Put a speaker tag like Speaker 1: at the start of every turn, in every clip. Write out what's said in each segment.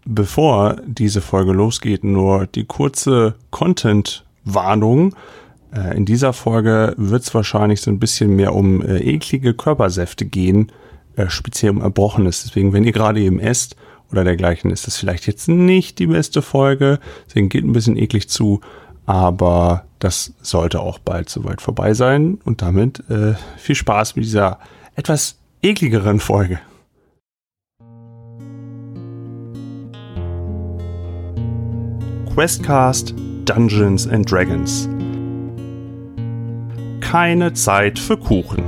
Speaker 1: Bevor diese Folge losgeht, nur die kurze Content-Warnung. In dieser Folge wird es wahrscheinlich so ein bisschen mehr um eklige Körpersäfte gehen, speziell um Erbrochenes. Deswegen, wenn ihr gerade eben esst oder dergleichen, ist das vielleicht jetzt nicht die beste Folge. Deswegen geht ein bisschen eklig zu, aber das sollte auch bald soweit vorbei sein. Und damit viel Spaß mit dieser etwas ekligeren Folge. Questcast Dungeons and Dragons. Keine Zeit für Kuchen.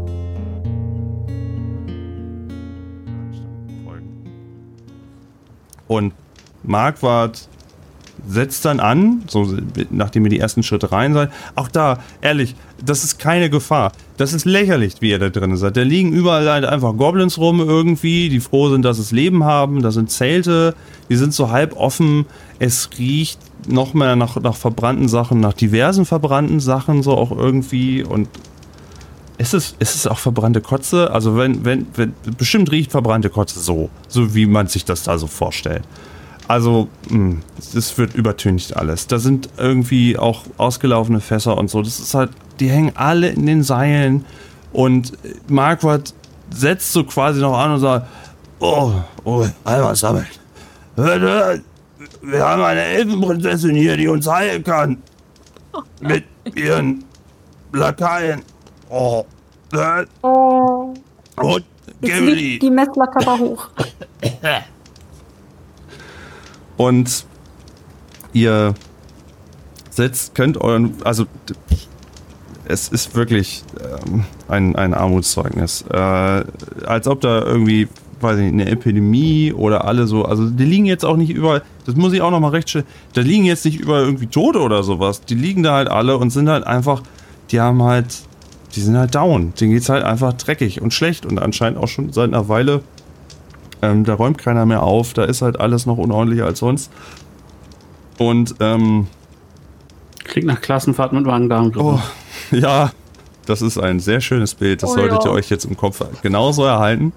Speaker 1: Und Marquardt setzt dann an, so nachdem ihr die ersten Schritte rein seid. Auch da, ehrlich, das ist keine Gefahr. Das ist lächerlich, wie ihr da drin seid. Da liegen überall halt einfach Goblins rum irgendwie, die froh sind, dass es Leben haben. Da sind Zelte, die sind so halb offen. Es riecht noch mehr nach verbrannten Sachen, nach diversen verbrannten Sachen so auch irgendwie. Und ist es auch verbrannte Kotze? Also wenn bestimmt riecht verbrannte Kotze so wie man sich das da so vorstellt. Also, es wird übertüncht alles. Da sind irgendwie auch ausgelaufene Fässer und so. Das ist halt, die hängen alle in den Seilen. Und Marquardt setzt so quasi noch an und sagt, oh, einmal sammeln. Wir haben eine Elfenprinzessin hier, die uns heilen kann. Mit ihren Lakaien. Und
Speaker 2: jetzt die Messlacker hoch.
Speaker 1: Und ihr könnt euren, also es ist wirklich ein Armutszeugnis. Als ob da irgendwie, weiß ich nicht, eine Epidemie oder alle so, also die liegen jetzt auch nicht überall, das muss ich auch nochmal rechtstellen, da liegen jetzt nicht überall irgendwie Tote oder sowas. Die liegen da halt alle und sind halt einfach, die sind halt down. Denen geht's halt einfach dreckig und schlecht und anscheinend auch schon seit einer Weile. Da räumt keiner mehr auf, da ist halt alles noch unordentlicher als sonst. Und,
Speaker 3: klingt nach Klassenfahrt mit Magen-Darm.
Speaker 1: Oh, ja, das ist ein sehr schönes Bild, das solltet ihr euch jetzt im Kopf genauso erhalten.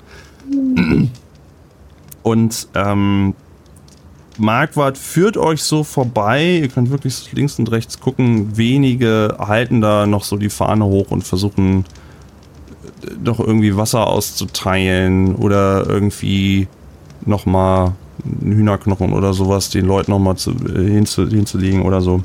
Speaker 1: Und, Marquardt führt euch so vorbei, ihr könnt wirklich links und rechts gucken, wenige halten da noch so die Fahne hoch und versuchen noch irgendwie Wasser auszuteilen oder irgendwie nochmal einen Hühnerknochen oder sowas den Leuten nochmal hinzulegen oder so.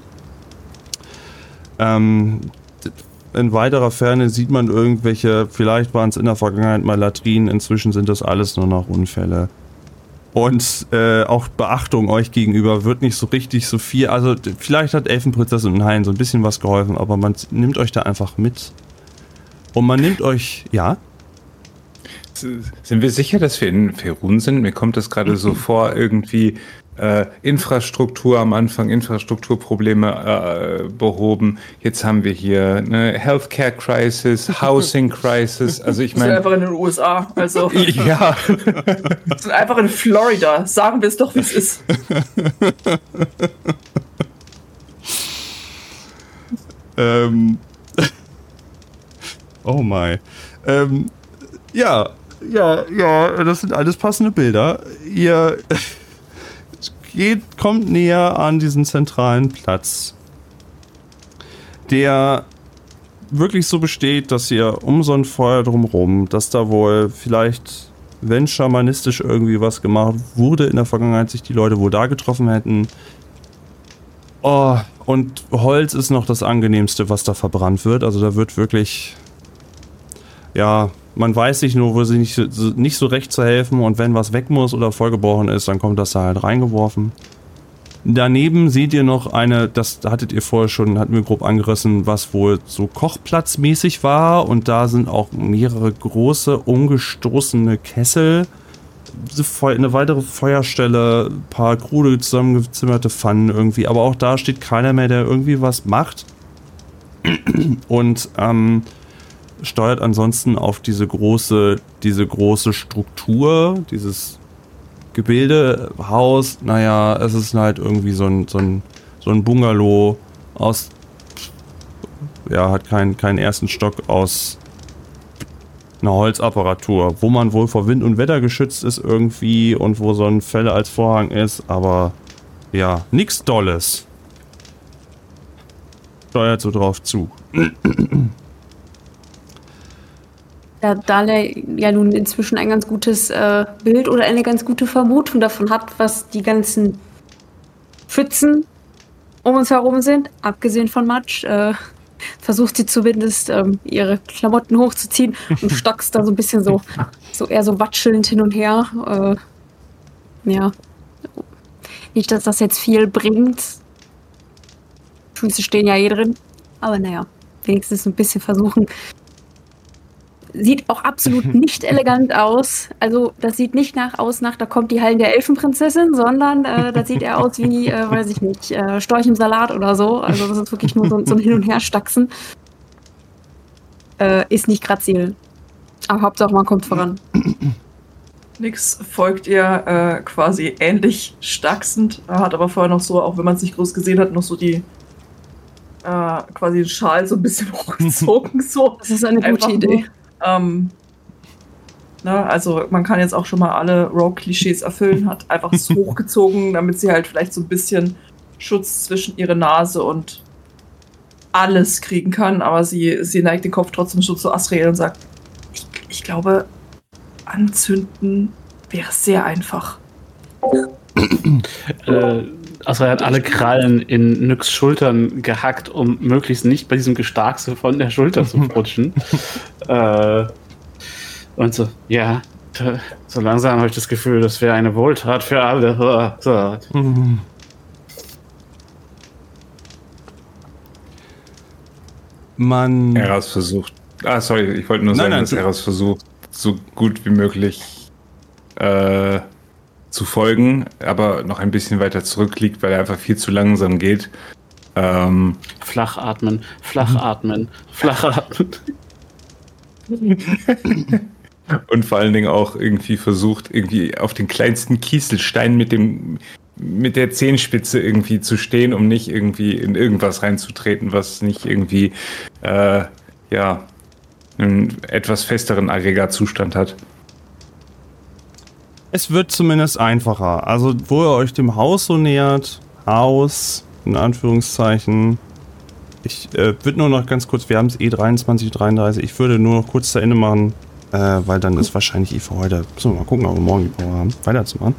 Speaker 1: In weiterer Ferne sieht man irgendwelche, vielleicht waren es in der Vergangenheit mal Latrinen, inzwischen sind das alles nur noch Unfälle. Und auch Beachtung euch gegenüber wird nicht so richtig so viel, also vielleicht hat Elfenprinzessin und Hain so ein bisschen was geholfen, aber man nimmt euch da einfach mit. Und man nimmt euch, ja?
Speaker 4: Sind wir sicher, dass wir in Faerun sind? Mir kommt das gerade so vor, irgendwie Infrastruktur am Anfang, Infrastrukturprobleme behoben. Jetzt haben wir hier eine Healthcare Crisis, Housing Crisis. Also ich meine,
Speaker 2: wir sind einfach in den USA. Also
Speaker 4: ja,
Speaker 2: wir sind einfach in Florida. Sagen wir es doch, wie es ist.
Speaker 1: Oh my. Ja, das sind alles passende Bilder. Ihr kommt näher an diesen zentralen Platz, der wirklich so besteht, dass ihr um so ein Feuer drumherum, dass da wohl vielleicht, wenn schamanistisch irgendwie was gemacht wurde in der Vergangenheit, sich die Leute wohl da getroffen hätten. Oh, und Holz ist noch das angenehmste, was da verbrannt wird. Also da wird wirklich, ja, man weiß sich nur, wo sie nicht so recht zu helfen, und wenn was weg muss oder vollgebrochen ist, dann kommt das da halt reingeworfen. Daneben seht ihr noch das hattet ihr vorher schon, hatten wir grob angerissen, was wohl so kochplatzmäßig war, und da sind auch mehrere große, umgestoßene Kessel, eine weitere Feuerstelle, ein paar krude zusammengezimmerte Pfannen irgendwie, aber auch da steht keiner mehr, der irgendwie was macht. Und steuert ansonsten auf diese große Struktur, dieses Gebildehaus. Naja, es ist halt irgendwie so ein Bungalow aus, ja, hat keinen ersten Stock, aus eine Holzapparatur, wo man wohl vor Wind und Wetter geschützt ist irgendwie und wo so ein Felle als Vorhang ist, aber ja, nichts Dolles. Steuert so drauf zu.
Speaker 5: Da Dale ja nun inzwischen ein ganz gutes Bild oder eine ganz gute Vermutung davon hat, was die ganzen Pfützen um uns herum sind, abgesehen von Matsch, versucht sie zumindest ihre Klamotten hochzuziehen und stockst da so ein bisschen so eher so watschelnd hin und her. Ja. Nicht, dass das jetzt viel bringt. Füße stehen ja drin. Aber naja, wenigstens ein bisschen versuchen. Sieht auch absolut nicht elegant aus. Also das sieht nicht aus nach, da kommt die Hallen der Elfenprinzessin, sondern das sieht eher aus wie, weiß ich nicht, Storch im Salat oder so. Also das ist wirklich nur so ein Hin- und Herstaxen. Ist nicht grazil. Aber Hauptsache man kommt voran.
Speaker 2: Nix folgt ihr quasi ähnlich stacksend, hat aber vorher noch so, auch wenn man es nicht groß gesehen hat, noch so die quasi den Schal so ein bisschen hochgezogen. So.
Speaker 5: Das ist eine gute Idee.
Speaker 2: Also man kann jetzt auch schon mal alle Rogue-Klischees erfüllen, hat einfach es hochgezogen, damit sie halt vielleicht so ein bisschen Schutz zwischen ihre Nase und alles kriegen kann, aber sie neigt den Kopf trotzdem schon zu Asriel und sagt, ich glaube, anzünden wäre sehr einfach.
Speaker 3: Asriel hat alle Krallen in Nyx Schultern gehackt, um möglichst nicht bei diesem Gestarkse von der Schulter zu rutschen. Und so, ja, so langsam habe ich das Gefühl, das wäre eine Wohltat für alle. So.
Speaker 4: Eras versucht. Sorry, ich wollte nur sagen, dass Eras versucht, so gut wie möglich zu folgen, aber noch ein bisschen weiter zurückliegt, weil er einfach viel zu langsam geht.
Speaker 3: Flach atmen, flach atmen, flach atmen.
Speaker 4: Und vor allen Dingen auch irgendwie versucht, irgendwie auf den kleinsten Kieselstein mit der Zehenspitze irgendwie zu stehen, um nicht irgendwie in irgendwas reinzutreten, was nicht irgendwie einen etwas festeren Aggregatzustand hat.
Speaker 1: Es wird zumindest einfacher. Also, wo ihr euch dem Haus so nähert, Haus, in Anführungszeichen. Ich würde nur noch ganz kurz, wir haben es 23:33, ich würde nur noch kurz zu Ende machen, weil dann ist wahrscheinlich für heute, müssen wir mal gucken, ob wir morgen die Power haben, weiterzumachen.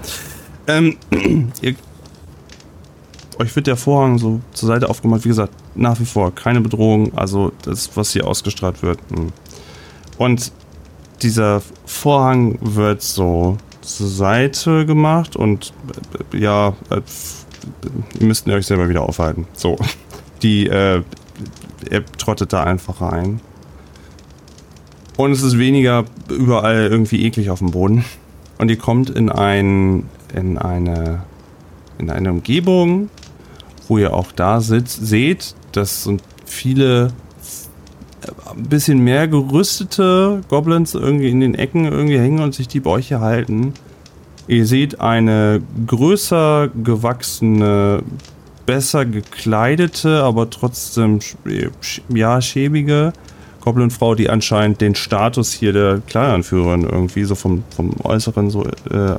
Speaker 1: Euch wird der Vorhang so zur Seite aufgemacht, wie gesagt, nach wie vor keine Bedrohung, also das, was hier ausgestrahlt wird. Und dieser Vorhang wird so zur Seite gemacht und ihr müsst euch selber wieder aufhalten. So, er trottet da einfach rein. Und es ist weniger überall irgendwie eklig auf dem Boden. Und ihr kommt in eine Umgebung, wo ihr auch da seht, das sind viele ein bisschen mehr gerüstete Goblins irgendwie in den Ecken irgendwie hängen und sich die Bäuche halten. Ihr seht eine größer gewachsene, besser gekleidete, aber trotzdem schäbige Goblin-Frau, die anscheinend den Status hier der Kleinanführerin irgendwie so vom Äußeren so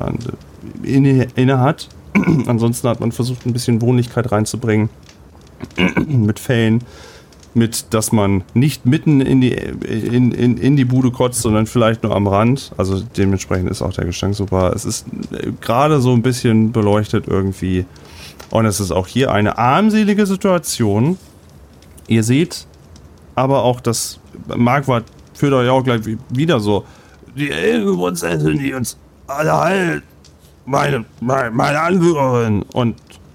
Speaker 1: inne hat. Ansonsten hat man versucht, ein bisschen Wohnlichkeit reinzubringen mit Fällen, mit, dass man nicht mitten in die Bude kotzt, sondern vielleicht nur am Rand. Also dementsprechend ist auch der Gestank super. Es ist gerade so ein bisschen beleuchtet irgendwie. Und es ist auch hier eine armselige Situation. Ihr seht aber auch, dass Marquardt führt euch auch gleich wieder so. Die Elfenprinzessin, die uns alle heilt. Meine Anführerin. Und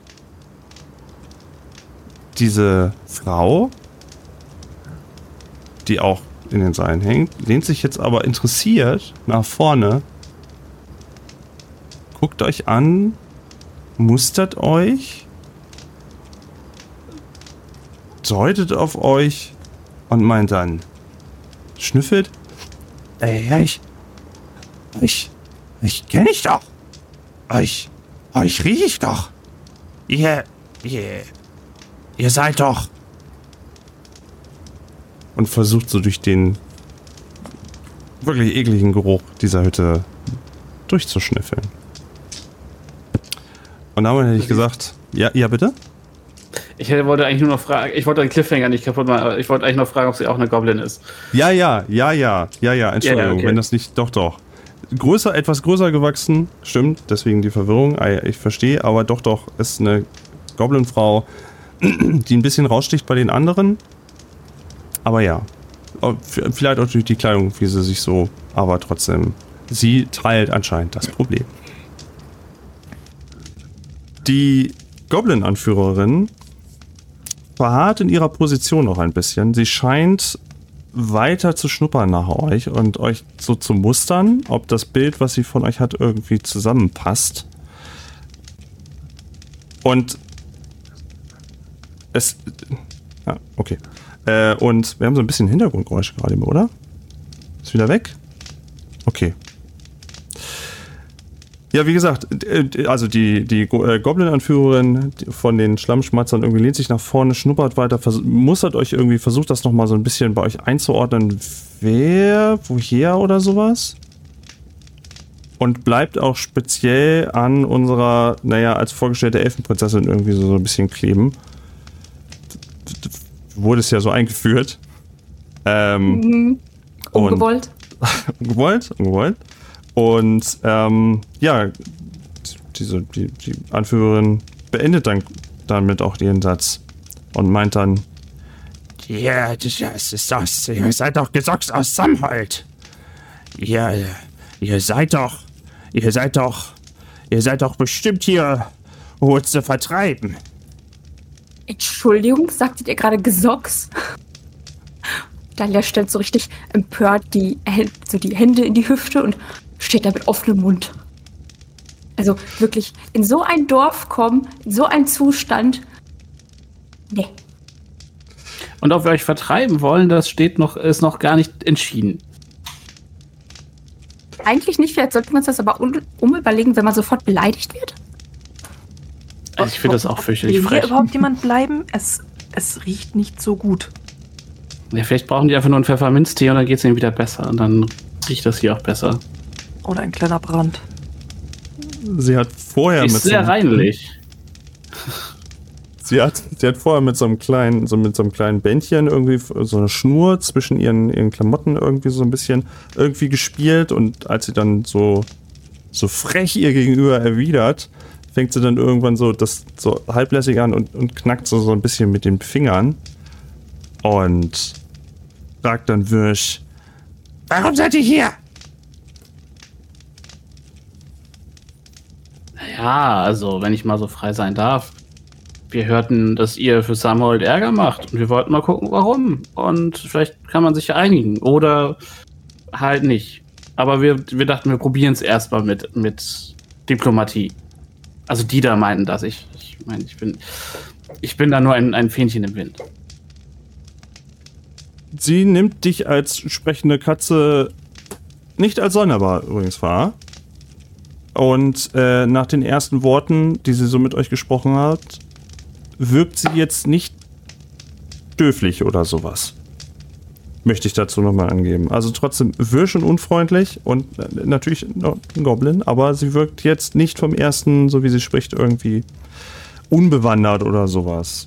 Speaker 1: diese Frau, die auch in den Seilen hängt, lehnt sich jetzt aber interessiert nach vorne, guckt euch an, mustert euch, deutet auf euch und meint dann, schnüffelt, ich kenne ich doch. Euch riech ich doch. Ihr seid doch. Und versucht so durch den wirklich ekligen Geruch dieser Hütte durchzuschnüffeln. Und damit hätte ich gesagt, ja bitte?
Speaker 3: Ich wollte eigentlich nur noch fragen, ich wollte den Cliffhanger nicht kaputt machen, aber ich wollte eigentlich noch fragen, ob sie auch eine Goblin ist.
Speaker 1: Ja, Entschuldigung,
Speaker 3: okay.
Speaker 1: wenn das nicht, doch. Etwas größer gewachsen, stimmt, deswegen die Verwirrung, ich verstehe, aber doch, ist eine Goblin-Frau, die ein bisschen raussticht bei den anderen. Aber ja, vielleicht auch durch die Kleidung, wie sie sich so, aber trotzdem, sie teilt anscheinend das Problem. Die Goblin-Anführerin verharrt in ihrer Position noch ein bisschen. Sie scheint weiter zu schnuppern nach euch und euch so zu mustern, ob das Bild, was sie von euch hat, irgendwie zusammenpasst. Und es... Ja, okay. Und wir haben so ein bisschen Hintergrundgeräusche gerade, oder? Ist wieder weg? Okay. Ja, wie gesagt, also die Goblin-Anführerin von den Schlammschmatzern irgendwie lehnt sich nach vorne, schnuppert weiter, mustert euch irgendwie, versucht das nochmal so ein bisschen bei euch einzuordnen, wer, woher oder sowas. Und bleibt auch speziell an unserer, als vorgestellte Elfenprinzessin irgendwie so ein bisschen kleben. Wurde es ja so eingeführt.
Speaker 5: Ungewollt.
Speaker 1: Ungewollt. Und die Anführerin beendet dann damit auch ihren Satz und meint dann: Ja, das ist das. Ihr seid doch Gesocks aus Samhold. Ihr seid doch bestimmt hier, um uns zu vertreiben.
Speaker 5: Entschuldigung, sagtet ihr gerade Gesocks? Dalia stellt so richtig empört die Hände in die Hüfte und steht da mit offenem Mund. Also wirklich, in so ein Dorf kommen, in so einen Zustand. Nee.
Speaker 3: Und ob wir euch vertreiben wollen, das ist noch gar nicht entschieden.
Speaker 5: Eigentlich nicht, vielleicht sollten wir uns das aber umüberlegen, wenn man sofort beleidigt wird.
Speaker 3: Also ich finde das auch fürchterlich
Speaker 2: Will
Speaker 3: frech.
Speaker 2: hier überhaupt jemand bleiben? Es riecht nicht so gut.
Speaker 3: Ja, vielleicht brauchen die einfach nur einen Pfefferminztee und dann geht es ihnen wieder besser. Und dann riecht das hier auch besser.
Speaker 2: Oder ein kleiner Brand.
Speaker 1: Sie hat vorher
Speaker 3: Ist sehr reinlich.
Speaker 1: Sie hat vorher mit so einem kleinen Bändchen irgendwie so eine Schnur zwischen ihren Klamotten irgendwie so ein bisschen irgendwie gespielt, und als sie dann so frech ihr gegenüber erwidert, fängt sie dann irgendwann so halblässig an und knackt so ein bisschen mit den Fingern und fragt dann wirsch: Warum seid ihr hier?
Speaker 3: Ja, also wenn ich mal so frei sein darf. Wir hörten, dass ihr für Samhold Ärger macht und wir wollten mal gucken, warum. Und vielleicht kann man sich ja einigen oder halt nicht. Aber wir dachten, wir probieren es erstmal mit Diplomatie. Also die da meinten das. Ich meine, ich bin da nur ein Fähnchen im Wind.
Speaker 1: Sie nimmt dich als sprechende Katze nicht als sonderbar übrigens wahr. Und nach den ersten Worten, die sie so mit euch gesprochen hat, wirkt sie jetzt nicht dürflich oder sowas. Möchte ich dazu nochmal angeben. Also trotzdem wirsch und unfreundlich und natürlich noch ein Goblin, aber sie wirkt jetzt nicht vom ersten, so wie sie spricht, irgendwie unbewandert oder sowas.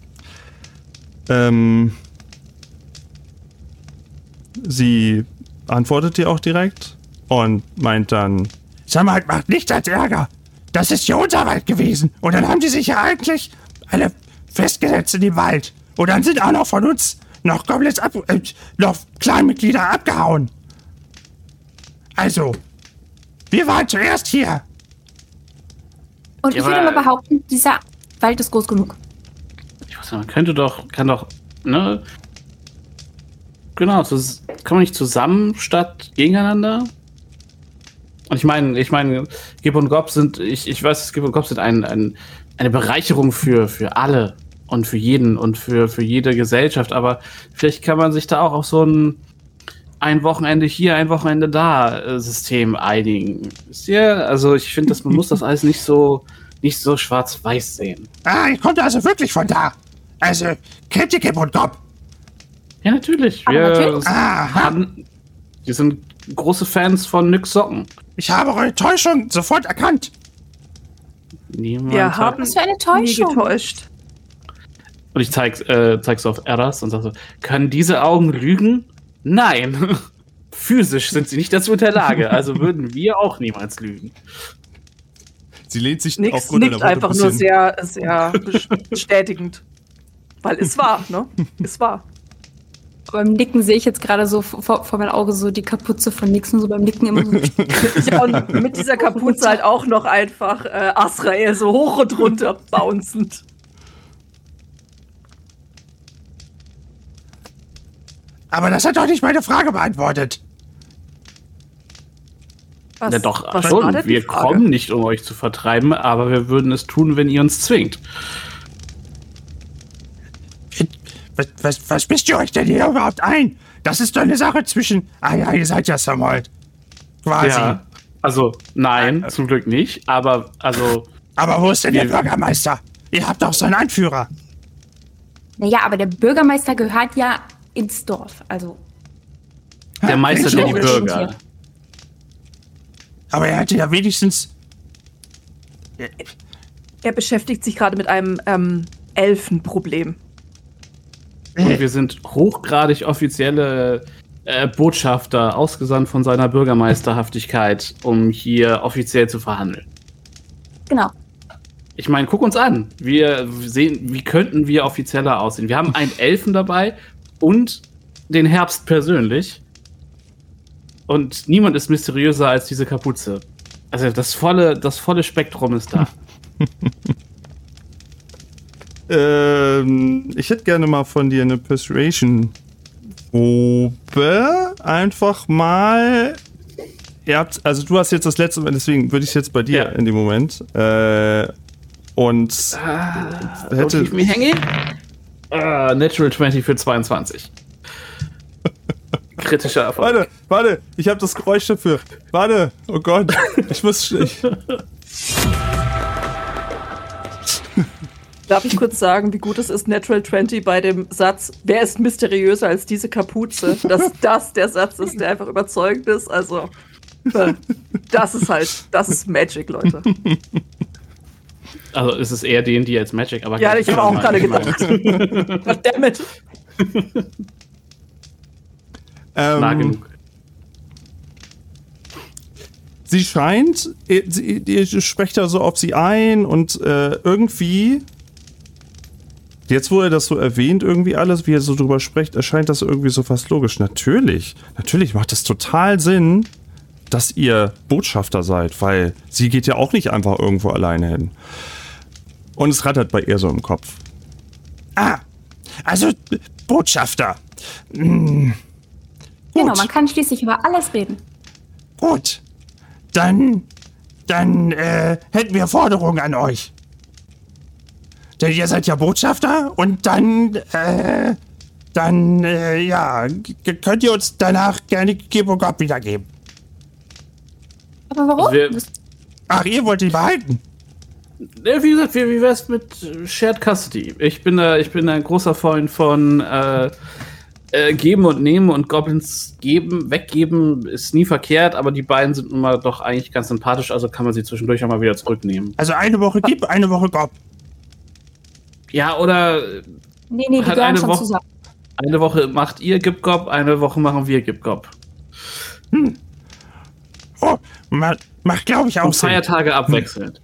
Speaker 1: Sie antwortet dir auch direkt und meint dann: Samhold macht nichts als Ärger. Das ist hier unser Wald gewesen. Und dann haben die sich ja eigentlich alle festgesetzt in dem Wald. Und dann sind auch noch von uns noch Goblins noch Clanmitglieder abgehauen. Also, wir waren zuerst hier.
Speaker 5: Und
Speaker 3: Ja,
Speaker 5: ich würde
Speaker 3: aber-
Speaker 5: mal behaupten, dieser Wald ist groß genug.
Speaker 3: Ich weiß nicht, kann doch, ne? Genau, kann man nicht zusammen statt gegeneinander? Und ich meine, Gib und Gob sind, ich weiß, Gib und Gob sind eine Bereicherung für alle und für jeden und für jede Gesellschaft, aber vielleicht kann man sich da auch auf so ein Wochenende hier, ein Wochenende da System einigen. Wisst ihr? Also ich finde, man muss das alles nicht so schwarz-weiß sehen.
Speaker 1: Ah, ihr kommt also wirklich von da. Also, kennt ihr Gib und Gob?
Speaker 3: Ja, natürlich.
Speaker 5: Aber natürlich.
Speaker 1: Aha.
Speaker 3: Wir sind große Fans von Nyx Socken.
Speaker 1: Ich habe eure Täuschung sofort erkannt.
Speaker 3: Niemand
Speaker 2: Wir haben
Speaker 5: Was für eine
Speaker 2: nie
Speaker 5: Täuschung.
Speaker 2: getäuscht.
Speaker 3: Und ich zeig's auf Eras und sag so, können diese Augen lügen? Nein. Physisch sind sie nicht dazu in der Lage, also würden wir auch niemals lügen.
Speaker 1: Sie lehnt sich
Speaker 2: Nix
Speaker 1: aufgrund
Speaker 2: nickt
Speaker 1: deiner Worte
Speaker 2: einfach
Speaker 1: ein
Speaker 2: nur
Speaker 1: bisschen-
Speaker 2: sehr, sehr bestätigend. Weil es war, ne? Es war.
Speaker 5: Beim Nicken sehe ich jetzt gerade so vor meinem Auge so die Kapuze von Nixon, so beim Nicken immer so.
Speaker 2: Ja, und mit dieser Kapuze halt auch noch einfach Azrael so hoch und runter bouncend.
Speaker 1: Aber das hat doch nicht meine Frage beantwortet.
Speaker 2: Was,
Speaker 3: Ja doch,
Speaker 2: was war
Speaker 3: schon.
Speaker 2: denn die
Speaker 3: Wir
Speaker 2: Frage?
Speaker 3: kommen nicht, um euch zu vertreiben, aber wir würden es tun, wenn ihr uns zwingt.
Speaker 1: Was misst ihr euch denn hier überhaupt ein? Das ist doch eine Sache zwischen... Ah ja, ihr seid ja Samold. Quasi.
Speaker 3: Ja. Also, nein, zum Glück nicht, aber, also,
Speaker 1: Aber wo ist denn der
Speaker 3: Wir-
Speaker 1: Bürgermeister? Ihr habt doch so einen Anführer.
Speaker 5: Naja, aber der Bürgermeister gehört ja ins Dorf. Also,
Speaker 3: der Meister der die
Speaker 5: Mensch,
Speaker 3: Bürger.
Speaker 1: Aber er hätte ja wenigstens...
Speaker 2: Er beschäftigt sich gerade mit einem Elfenproblem.
Speaker 3: Und wir sind hochgradig offizielle Botschafter, ausgesandt von seiner Bürgermeisterhaftigkeit, um hier offiziell zu verhandeln.
Speaker 5: genau.
Speaker 3: Ich meine, guck uns an. Wir sehen, wie könnten wir offizieller aussehen? Wir haben einen Elfen dabei und den Herbst persönlich. Und niemand ist mysteriöser als diese Kapuze. Also das volle Spektrum ist da.
Speaker 1: Ich hätte gerne mal von dir eine Persuasion-Probe. Einfach mal. Also du hast jetzt das letzte Mal, deswegen würde ich jetzt bei dir
Speaker 3: Ja.
Speaker 1: in dem Moment. Und hätte.
Speaker 3: ich mir hänge? Natural 20 für 22. Kritischer Erfolg.
Speaker 1: Warte, ich habe das Geräusch dafür. Warte, oh Gott, ich muss.
Speaker 2: Darf ich kurz sagen, wie gut es ist, Natural 20 bei dem Satz, wer ist mysteriöser als diese Kapuze, dass das der Satz ist, der einfach überzeugend ist. Also, das ist Magic, Leute.
Speaker 3: Also es ist eher D&D als Magic, aber...
Speaker 2: Ja, ich habe auch gerade gedacht. Goddammit.
Speaker 3: Nah genug.
Speaker 1: Sie scheint, ihr sprecht da so auf sie ein und irgendwie, jetzt wo er das so erwähnt, irgendwie alles, wie er so drüber spricht, erscheint das irgendwie so fast logisch. Natürlich macht es total Sinn, dass ihr Botschafter seid, weil sie geht ja auch nicht einfach irgendwo alleine hin. Und es rattert bei ihr so im Kopf. Ah, also Botschafter.
Speaker 5: Genau,
Speaker 1: Gut.
Speaker 5: man kann schließlich über alles reden.
Speaker 1: Gut, dann hätten wir Forderungen an euch. Denn ihr seid ja Botschafter und dann könnt ihr uns danach gerne Gib und Gott wiedergeben.
Speaker 5: Aber warum?
Speaker 3: Wir-
Speaker 1: Ach, ihr wollt die behalten?
Speaker 3: Wie gesagt, wie wär's mit Shared Custody? Ich bin ein großer Freund von Geben und Nehmen und Goblins weggeben ist nie verkehrt, aber die beiden sind nun mal doch eigentlich ganz sympathisch, also kann man sie zwischendurch auch mal wieder zurücknehmen.
Speaker 1: Also eine Woche Gib, eine Woche Gob.
Speaker 3: Ja, oder
Speaker 5: Nee, die
Speaker 3: Hat
Speaker 5: gehören
Speaker 3: eine
Speaker 5: schon
Speaker 3: Woche-
Speaker 5: zusammen.
Speaker 3: eine Woche macht ihr Gib Gob, eine Woche machen wir Gib Gob.
Speaker 1: Oh, macht glaube ich auch
Speaker 3: Und
Speaker 1: Sinn.
Speaker 3: Feiertage abwechselnd.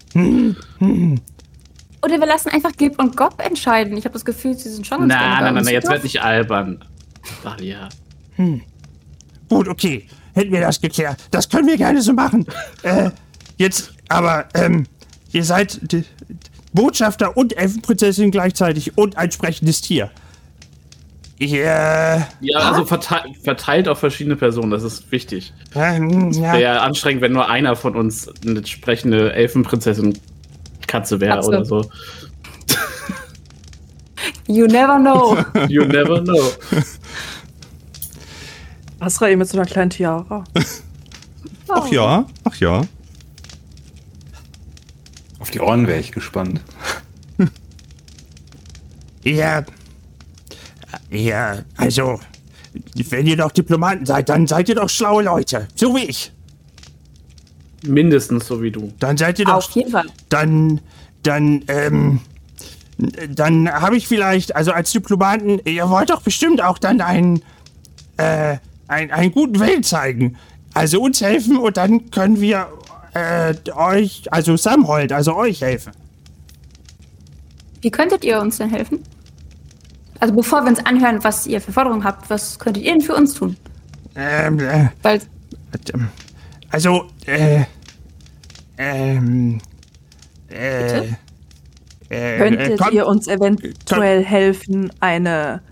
Speaker 5: Oder wir lassen einfach Gib und Gob entscheiden. Ich habe das Gefühl, sie sind schon ganz gerne bei
Speaker 3: Nein,
Speaker 5: uns.
Speaker 3: jetzt wird nicht albern. Dahlia.
Speaker 1: Gut, okay. Hätten wir das geklärt. Das können wir gerne so machen. Jetzt, aber, ihr seid Botschafter und Elfenprinzessin gleichzeitig und ein sprechendes Tier.
Speaker 3: Ja, also verteilt auf verschiedene Personen, das ist wichtig.
Speaker 1: Ja.
Speaker 3: Wäre anstrengend, wenn nur einer von uns eine sprechende Elfenprinzessin-Katze wäre
Speaker 5: Katze.
Speaker 3: oder so.
Speaker 5: You never know.
Speaker 3: You never know.
Speaker 2: Azrael mit so einer kleinen Tiara.
Speaker 1: Ach ja.
Speaker 4: Auf die Ohren wäre ich gespannt.
Speaker 1: Ja, also, wenn ihr doch Diplomaten seid, dann seid ihr doch schlaue Leute. So wie ich.
Speaker 3: Mindestens so wie du.
Speaker 1: Dann seid ihr doch...
Speaker 5: Auf jeden Fall.
Speaker 1: Dann habe ich vielleicht, also als Diplomaten, ihr wollt doch bestimmt auch dann einen guten Willen zeigen. Also uns helfen und dann können wir euch, also Samhold, also euch helfen.
Speaker 5: Wie könntet ihr uns denn helfen? Also bevor wir uns anhören, was ihr für Forderungen habt, was könntet ihr denn für uns tun? Weil
Speaker 1: Also,
Speaker 2: Könntet ihr uns eventuell helfen, einen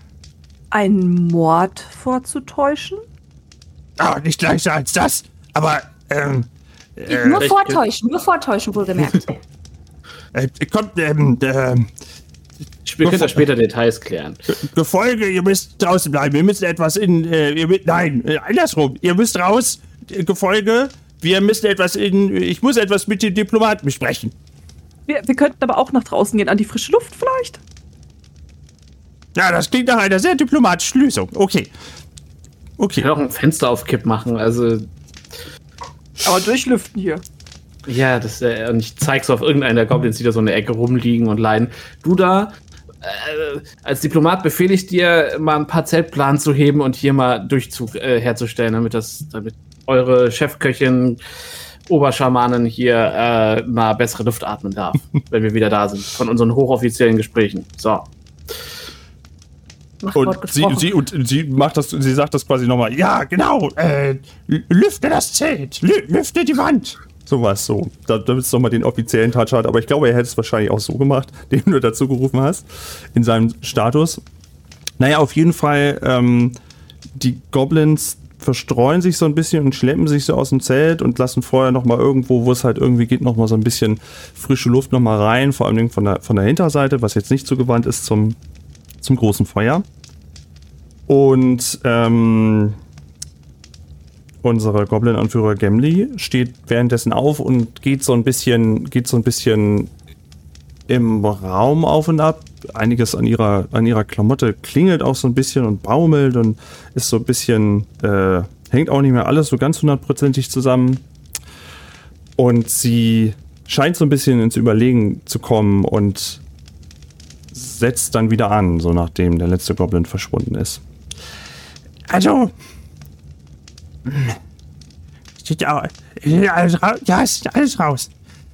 Speaker 2: Mord vorzutäuschen?
Speaker 1: Nicht gleicher als das, aber,
Speaker 5: nur vortäuschen, wohlgemerkt.
Speaker 1: kommt,
Speaker 3: Wir können da später Details klären.
Speaker 1: Gefolge, ihr müsst draußen bleiben, ihr müsst etwas andersrum, ihr müsst raus, Gefolge, ich muss etwas mit den Diplomaten besprechen.
Speaker 2: Wir könnten aber auch nach draußen gehen, an die frische Luft vielleicht.
Speaker 1: Ja, das klingt nach einer sehr diplomatischen Lösung. Okay.
Speaker 3: Ich kann auch ein Fenster auf Kipp machen, also...
Speaker 2: Aber durchlüften hier.
Speaker 3: Ja, und ich zeig's auf irgendeinen der Goblins, die da so in der Ecke rumliegen und leiden. Du da, als Diplomat befehle ich dir, mal ein paar Zeltplan zu heben und hier mal Durchzug herzustellen, damit eure Chefköchin, Oberschamanin hier mal bessere Luft atmen darf, wenn wir wieder da sind, von unseren hochoffiziellen Gesprächen. So.
Speaker 1: Und sie macht das, sie sagt das quasi nochmal, ja, genau, lüfte das Zelt, lüfte die Wand. Sowas, so. Damit es nochmal den offiziellen Touch hat, aber ich glaube, er hätte es wahrscheinlich auch so gemacht, den du dazu gerufen hast, in seinem Status. Naja, auf jeden Fall, die Goblins verstreuen sich so ein bisschen und schleppen sich so aus dem Zelt und lassen vorher nochmal irgendwo, wo es halt irgendwie geht, nochmal so ein bisschen frische Luft nochmal rein, vor allem von der Hinterseite, was jetzt nicht so gewandt ist zum großen Feuer. Und unsere Goblin-Anführer Gimli steht währenddessen auf und geht so ein bisschen im Raum auf und ab. Einiges an ihrer Klamotte klingelt auch so ein bisschen und baumelt und ist so ein bisschen, hängt auch nicht mehr alles so ganz 100%ig zusammen. Und sie scheint so ein bisschen ins Überlegen zu kommen und setzt dann wieder an, so nachdem der letzte Goblin verschwunden ist. Also, ist alles raus.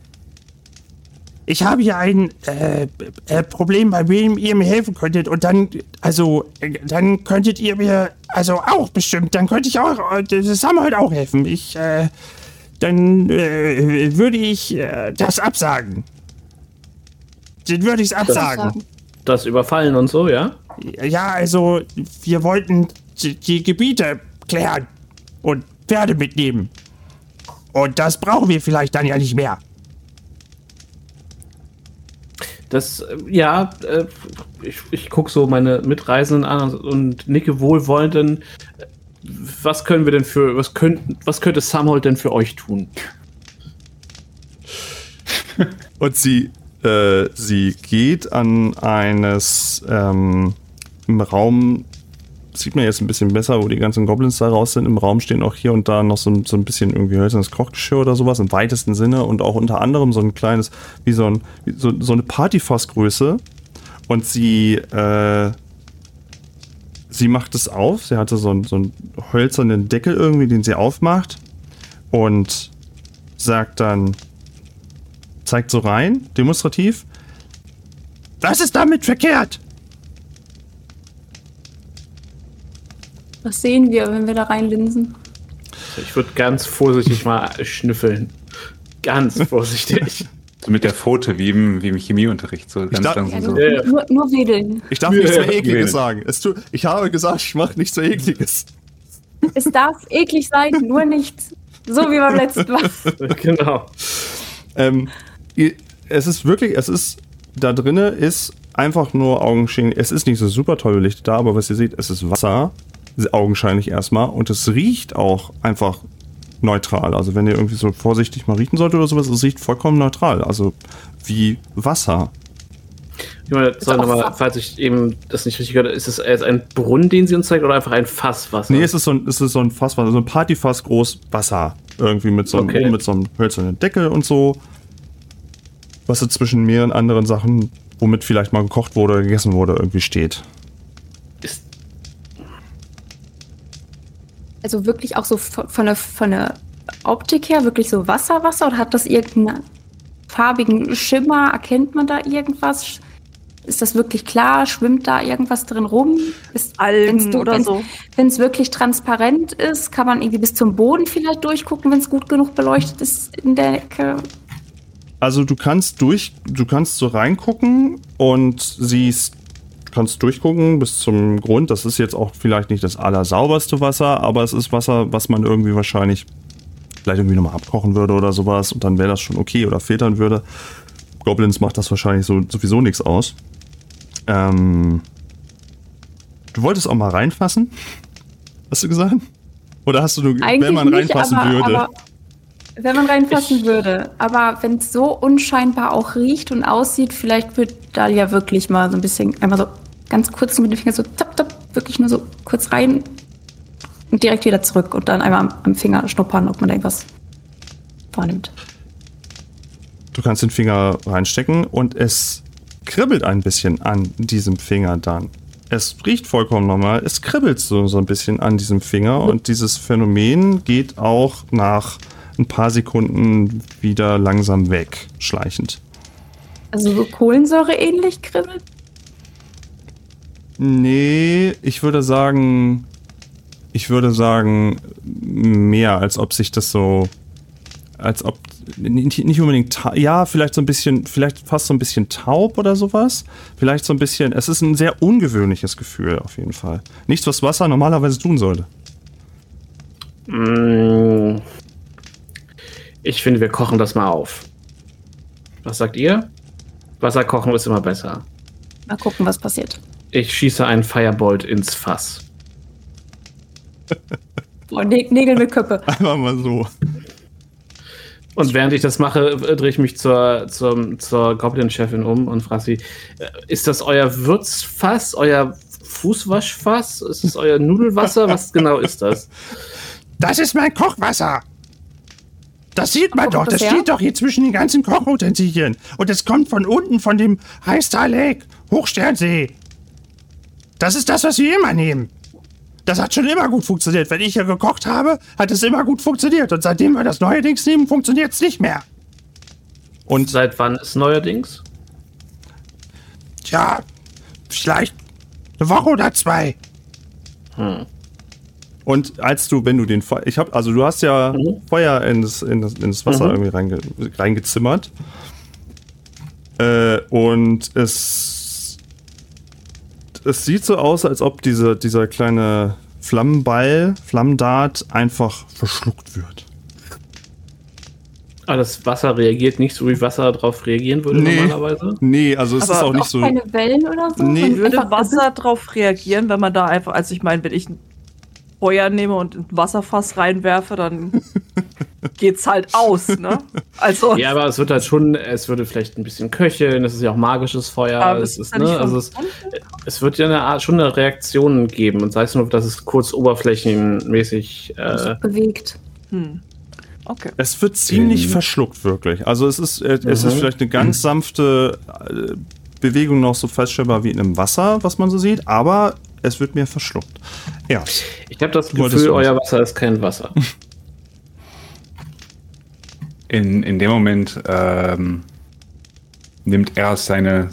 Speaker 1: Ich habe hier ein Problem, bei dem ihr mir helfen könntet und dann könntet ihr mir, auch bestimmt, dann könnte ich auch, das haben wir heute auch helfen. Dann würde ich das absagen. Dann würde ich es absagen.
Speaker 3: Das Überfallen und so, ja?
Speaker 1: Ja, also, wir wollten die Gebiete klären und Pferde mitnehmen. Und das brauchen wir vielleicht dann ja nicht mehr.
Speaker 3: Ich gucke so meine Mitreisenden an und nicke wohlwollend. Was könnte Samhold denn für euch tun?
Speaker 1: Und sie geht an eines im Raum, sieht man jetzt ein bisschen besser, wo die ganzen Goblins da raus sind. Im Raum stehen auch hier und da noch so ein bisschen irgendwie hölzernes Kochgeschirr oder sowas im weitesten Sinne und auch unter anderem so ein kleines, wie so eine Partyfassgröße. Und sie macht es auf. Sie hatte so einen hölzernen Deckel irgendwie, den sie aufmacht und sagt dann, zeigt so rein, demonstrativ. Was ist damit verkehrt?
Speaker 5: Was sehen wir, wenn wir da reinlinsen?
Speaker 3: Ich würde ganz vorsichtig mal schnüffeln. Ganz vorsichtig.
Speaker 4: So mit der Pfote, wie im Chemieunterricht. So ganz langsam so.
Speaker 5: Nur wedeln.
Speaker 1: Ich darf nichts so Ekliges sagen. Ich habe gesagt, ich mache nichts so Ekliges.
Speaker 5: Es darf eklig sein, nur nichts. So wie beim letzten Mal.
Speaker 3: Genau.
Speaker 1: Da drinne ist einfach nur augenscheinlich, es ist nicht so super toll belichtet da, aber was ihr seht, es ist Wasser, augenscheinlich erstmal, und es riecht auch einfach neutral. Also wenn ihr irgendwie so vorsichtig mal riechen solltet oder sowas, es riecht vollkommen neutral, also wie Wasser.
Speaker 3: Ich meine, falls ich eben das nicht richtig gehört, ist es jetzt ein Brunnen, den sie uns zeigt, oder einfach ein Fasswasser?
Speaker 1: Nee, es ist so ein Fasswasser, so ein Partyfass groß Wasser. Irgendwie mit so einem hölzernen Deckel und so. Was so zwischen mehreren anderen Sachen, womit vielleicht mal gekocht wurde oder gegessen wurde, irgendwie steht.
Speaker 5: Also wirklich auch so von der Optik her, wirklich so Wasser oder hat das irgendeinen farbigen Schimmer? Erkennt man da irgendwas? Ist das wirklich klar? Schwimmt da irgendwas drin rum?
Speaker 2: Algen oder so?
Speaker 5: Wenn es wirklich transparent ist, kann man irgendwie bis zum Boden vielleicht durchgucken, wenn es gut genug beleuchtet ist in der Ecke.
Speaker 1: Also du kannst so reingucken und kannst durchgucken bis zum Grund. Das ist jetzt auch vielleicht nicht das allersauberste Wasser, aber es ist Wasser, was man irgendwie wahrscheinlich vielleicht irgendwie nochmal abkochen würde oder sowas und dann wäre das schon okay oder filtern würde. Goblins macht das wahrscheinlich sowieso nichts aus. Du wolltest auch mal reinfassen? Hast du gesagt? Oder hast du nur, wenn man reinfassen würde?
Speaker 5: Aber wenn man reinfassen würde. Aber wenn es so unscheinbar auch riecht und aussieht, vielleicht wird Dalia wirklich mal so ein bisschen, einmal so ganz kurz mit dem Finger so tap, tap, wirklich nur so kurz rein und direkt wieder zurück und dann einmal am Finger schnuppern, ob man da irgendwas wahrnimmt.
Speaker 1: Du kannst den Finger reinstecken und es kribbelt ein bisschen an diesem Finger dann. Es riecht vollkommen normal, es kribbelt so ein bisschen an diesem Finger und dieses Phänomen geht auch nach ein paar Sekunden wieder langsam weg, schleichend.
Speaker 5: Also so Kohlensäure ähnlich kribbelt?
Speaker 1: Nee, ich würde sagen mehr, als ob sich das so, als ob nicht unbedingt, ja, vielleicht fast so ein bisschen taub oder sowas. Vielleicht so ein bisschen, es ist ein sehr ungewöhnliches Gefühl auf jeden Fall. Nichts, was Wasser normalerweise tun sollte.
Speaker 3: Ich finde, wir kochen das mal auf. Was sagt ihr? Wasser kochen ist immer besser.
Speaker 5: Mal gucken, was passiert.
Speaker 3: Ich schieße einen Firebolt ins Fass.
Speaker 5: Oh, Nägel mit Köppe.
Speaker 1: Einfach mal so.
Speaker 3: Und während ich das mache, drehe ich mich zur Goblin-Chefin um und frage sie, ist das euer Würzfass, euer Fußwaschfass? Ist es euer Nudelwasser? Was genau ist das?
Speaker 1: Das ist mein Kochwasser! Das sieht man doch, das
Speaker 5: her?
Speaker 1: steht doch hier zwischen den ganzen Kochutensilien. Und es kommt von unten, von dem Highstar Lake, Hochsternsee. Das ist das, was wir immer nehmen. Das hat schon immer gut funktioniert. Wenn ich hier gekocht habe, hat es immer gut funktioniert. Und seitdem wir das neuerdings nehmen, funktioniert es nicht mehr.
Speaker 3: Und seit wann ist neuerdings?
Speaker 1: Tja, vielleicht eine Woche oder zwei. Und wenn du den du hast ja Feuer ins Wasser irgendwie reingezimmert. Und es sieht so aus, als ob dieser kleine Flammendart einfach verschluckt wird.
Speaker 3: Aber das Wasser reagiert nicht so, wie Wasser darauf reagieren würde normalerweise?
Speaker 1: Nee, also es ist auch nicht so.
Speaker 5: Keine Wellen oder so?
Speaker 1: Nee.
Speaker 2: Würde Wasser drauf reagieren, wenn man da einfach, also ich meine, wenn ich ein Feuer nehme und ein Wasserfass reinwerfe, dann geht's halt aus, ne? Also.
Speaker 3: Ja, aber es wird halt es würde vielleicht ein bisschen köcheln, es ist ja auch magisches Feuer, es wird ja schon eine Reaktion geben und sei es nur, dass es kurz oberflächenmäßig
Speaker 5: bewegt.
Speaker 2: Okay.
Speaker 1: Es wird ziemlich verschluckt, wirklich. Also es ist vielleicht eine ganz sanfte Bewegung noch so feststellbar wie in einem Wasser, was man so sieht, aber es wird mehr verschluckt. Ja.
Speaker 3: Ich habe das Gefühl, euer Wasser ist kein Wasser.
Speaker 4: In dem Moment nimmt er seine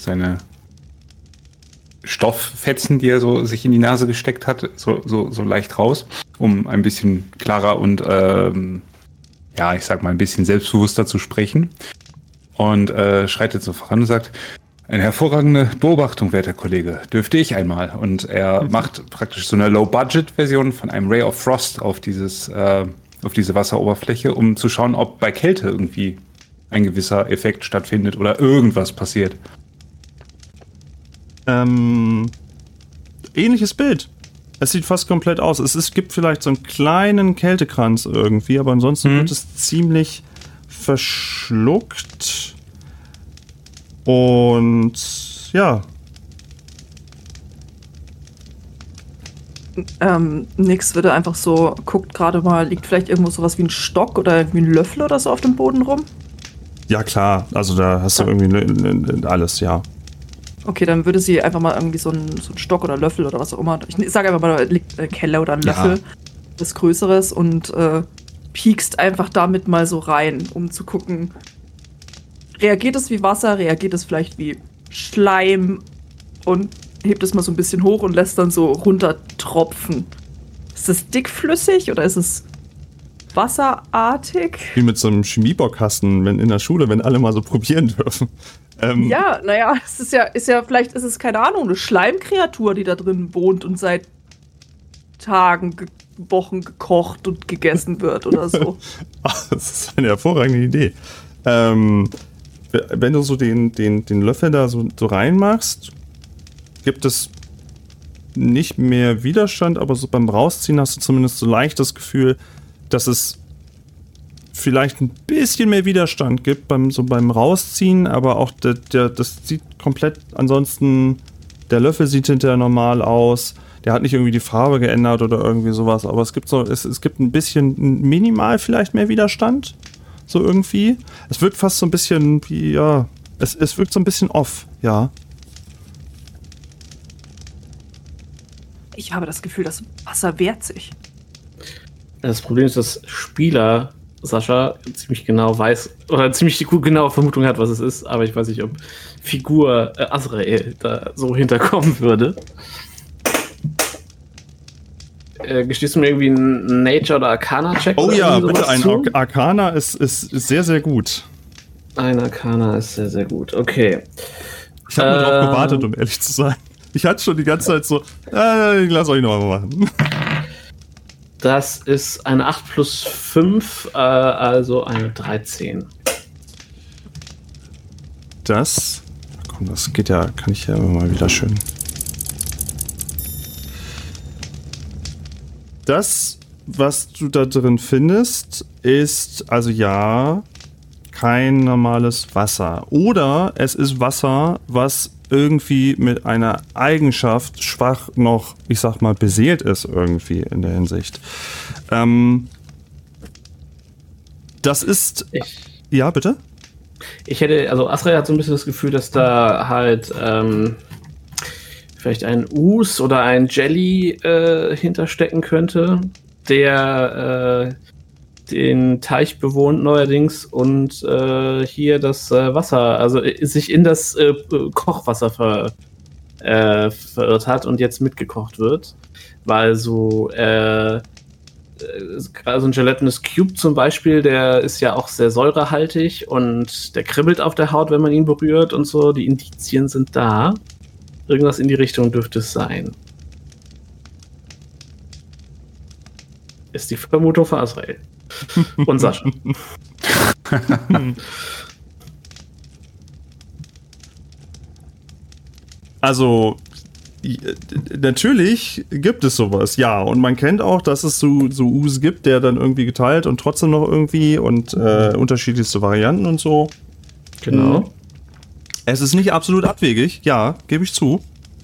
Speaker 4: Stofffetzen, die er so sich in die Nase gesteckt hat, so leicht raus, um ein bisschen klarer und ich sag mal ein bisschen selbstbewusster zu sprechen. Und schreitet so voran und sagt: Eine hervorragende Beobachtung, werter Kollege. Dürfte ich einmal. Und er macht praktisch so eine Low-Budget-Version von einem Ray of Frost auf diese Wasseroberfläche, um zu schauen, ob bei Kälte irgendwie ein gewisser Effekt stattfindet oder irgendwas passiert.
Speaker 1: Ähnliches Bild. Es sieht fast komplett aus. Es gibt vielleicht so einen kleinen Kältekranz irgendwie, aber ansonsten wird es ziemlich verschluckt. Und ja.
Speaker 2: Nix würde einfach so, guckt gerade mal, liegt vielleicht irgendwo sowas wie ein Stock oder irgendwie ein Löffel oder so auf dem Boden rum?
Speaker 1: Ja, klar. Also da hast du irgendwie alles, ja.
Speaker 2: Okay, dann würde sie einfach mal irgendwie so einen Stock oder Löffel oder was auch immer. Ich sage einfach mal, da liegt ein Keller oder ein Löffel, was Größeres und piekst einfach damit mal so rein, um zu gucken, reagiert es wie Wasser, reagiert es vielleicht wie Schleim und hebt es mal so ein bisschen hoch und lässt dann so runter tropfen. Ist es dickflüssig oder ist es wasserartig?
Speaker 1: Wie mit so einem Chemiebaukasten in der Schule, wenn alle mal so probieren dürfen.
Speaker 2: Ja, naja, es ist ja, vielleicht ist es, keine Ahnung, eine Schleimkreatur, die da drin wohnt und seit Tagen, Wochen gekocht und gegessen wird oder so.
Speaker 1: Ach, das ist eine hervorragende Idee. Wenn du so den Löffel da so reinmachst, gibt es nicht mehr Widerstand, aber so beim Rausziehen hast du zumindest so leicht das Gefühl, dass es vielleicht ein bisschen mehr Widerstand gibt beim Rausziehen, aber auch das sieht komplett, ansonsten, der Löffel sieht hinterher normal aus, der hat nicht irgendwie die Farbe geändert oder irgendwie sowas, aber es gibt ein bisschen, minimal vielleicht mehr Widerstand, so irgendwie. Es wirkt fast so ein bisschen wie, ja, es wirkt so ein bisschen off, ja.
Speaker 2: Ich habe das Gefühl, das Wasser wehrt sich.
Speaker 3: Das Problem ist, dass Spieler Sascha ziemlich genau weiß oder ziemlich gut genaue Vermutung hat, was es ist, aber ich weiß nicht, ob Figur Azrael da so hinterkommen würde. Gestehst du mir irgendwie einen Nature- oder Arcana-Check?
Speaker 1: Oh
Speaker 3: oder
Speaker 1: ja,
Speaker 3: sowas
Speaker 1: bitte, ein
Speaker 3: zu?
Speaker 1: Arcana ist sehr, sehr gut.
Speaker 3: Ein Arcana ist sehr, sehr gut, okay.
Speaker 1: Ich habe nur drauf gewartet, um ehrlich zu sein. Ich hatte schon die ganze Zeit so, ich lass euch noch mal machen.
Speaker 3: Das ist eine 8 plus 5, also eine 13.
Speaker 1: Das geht ja, kann ich ja immer mal wieder schön. Das, was du da drin findest, ist also ja kein normales Wasser. Oder es ist Wasser, was irgendwie mit einer Eigenschaft schwach noch, ich sag mal, beseelt ist irgendwie in der Hinsicht. Das ist... Ja, bitte?
Speaker 3: Ich hätte, also Azrael hat so ein bisschen das Gefühl, dass da halt vielleicht ein Us oder ein Jelly hinterstecken könnte, der den Teich bewohnt neuerdings und hier das Wasser, also sich in das Kochwasser verirrt hat und jetzt mitgekocht wird, weil so also ein Gelatinous Cube zum Beispiel, der ist ja auch sehr säurehaltig und der kribbelt auf der Haut, wenn man ihn berührt und so. Die Indizien sind da. Irgendwas in die Richtung dürfte es sein. Ist die Vermutung von Azrael. Und Sascha.
Speaker 1: Also, natürlich gibt es sowas, ja. Und man kennt auch, dass es so Us gibt, der dann irgendwie geteilt und trotzdem noch irgendwie und unterschiedlichste Varianten und so.
Speaker 3: Genau.
Speaker 1: Es ist nicht absolut abwegig, ja, gebe ich zu.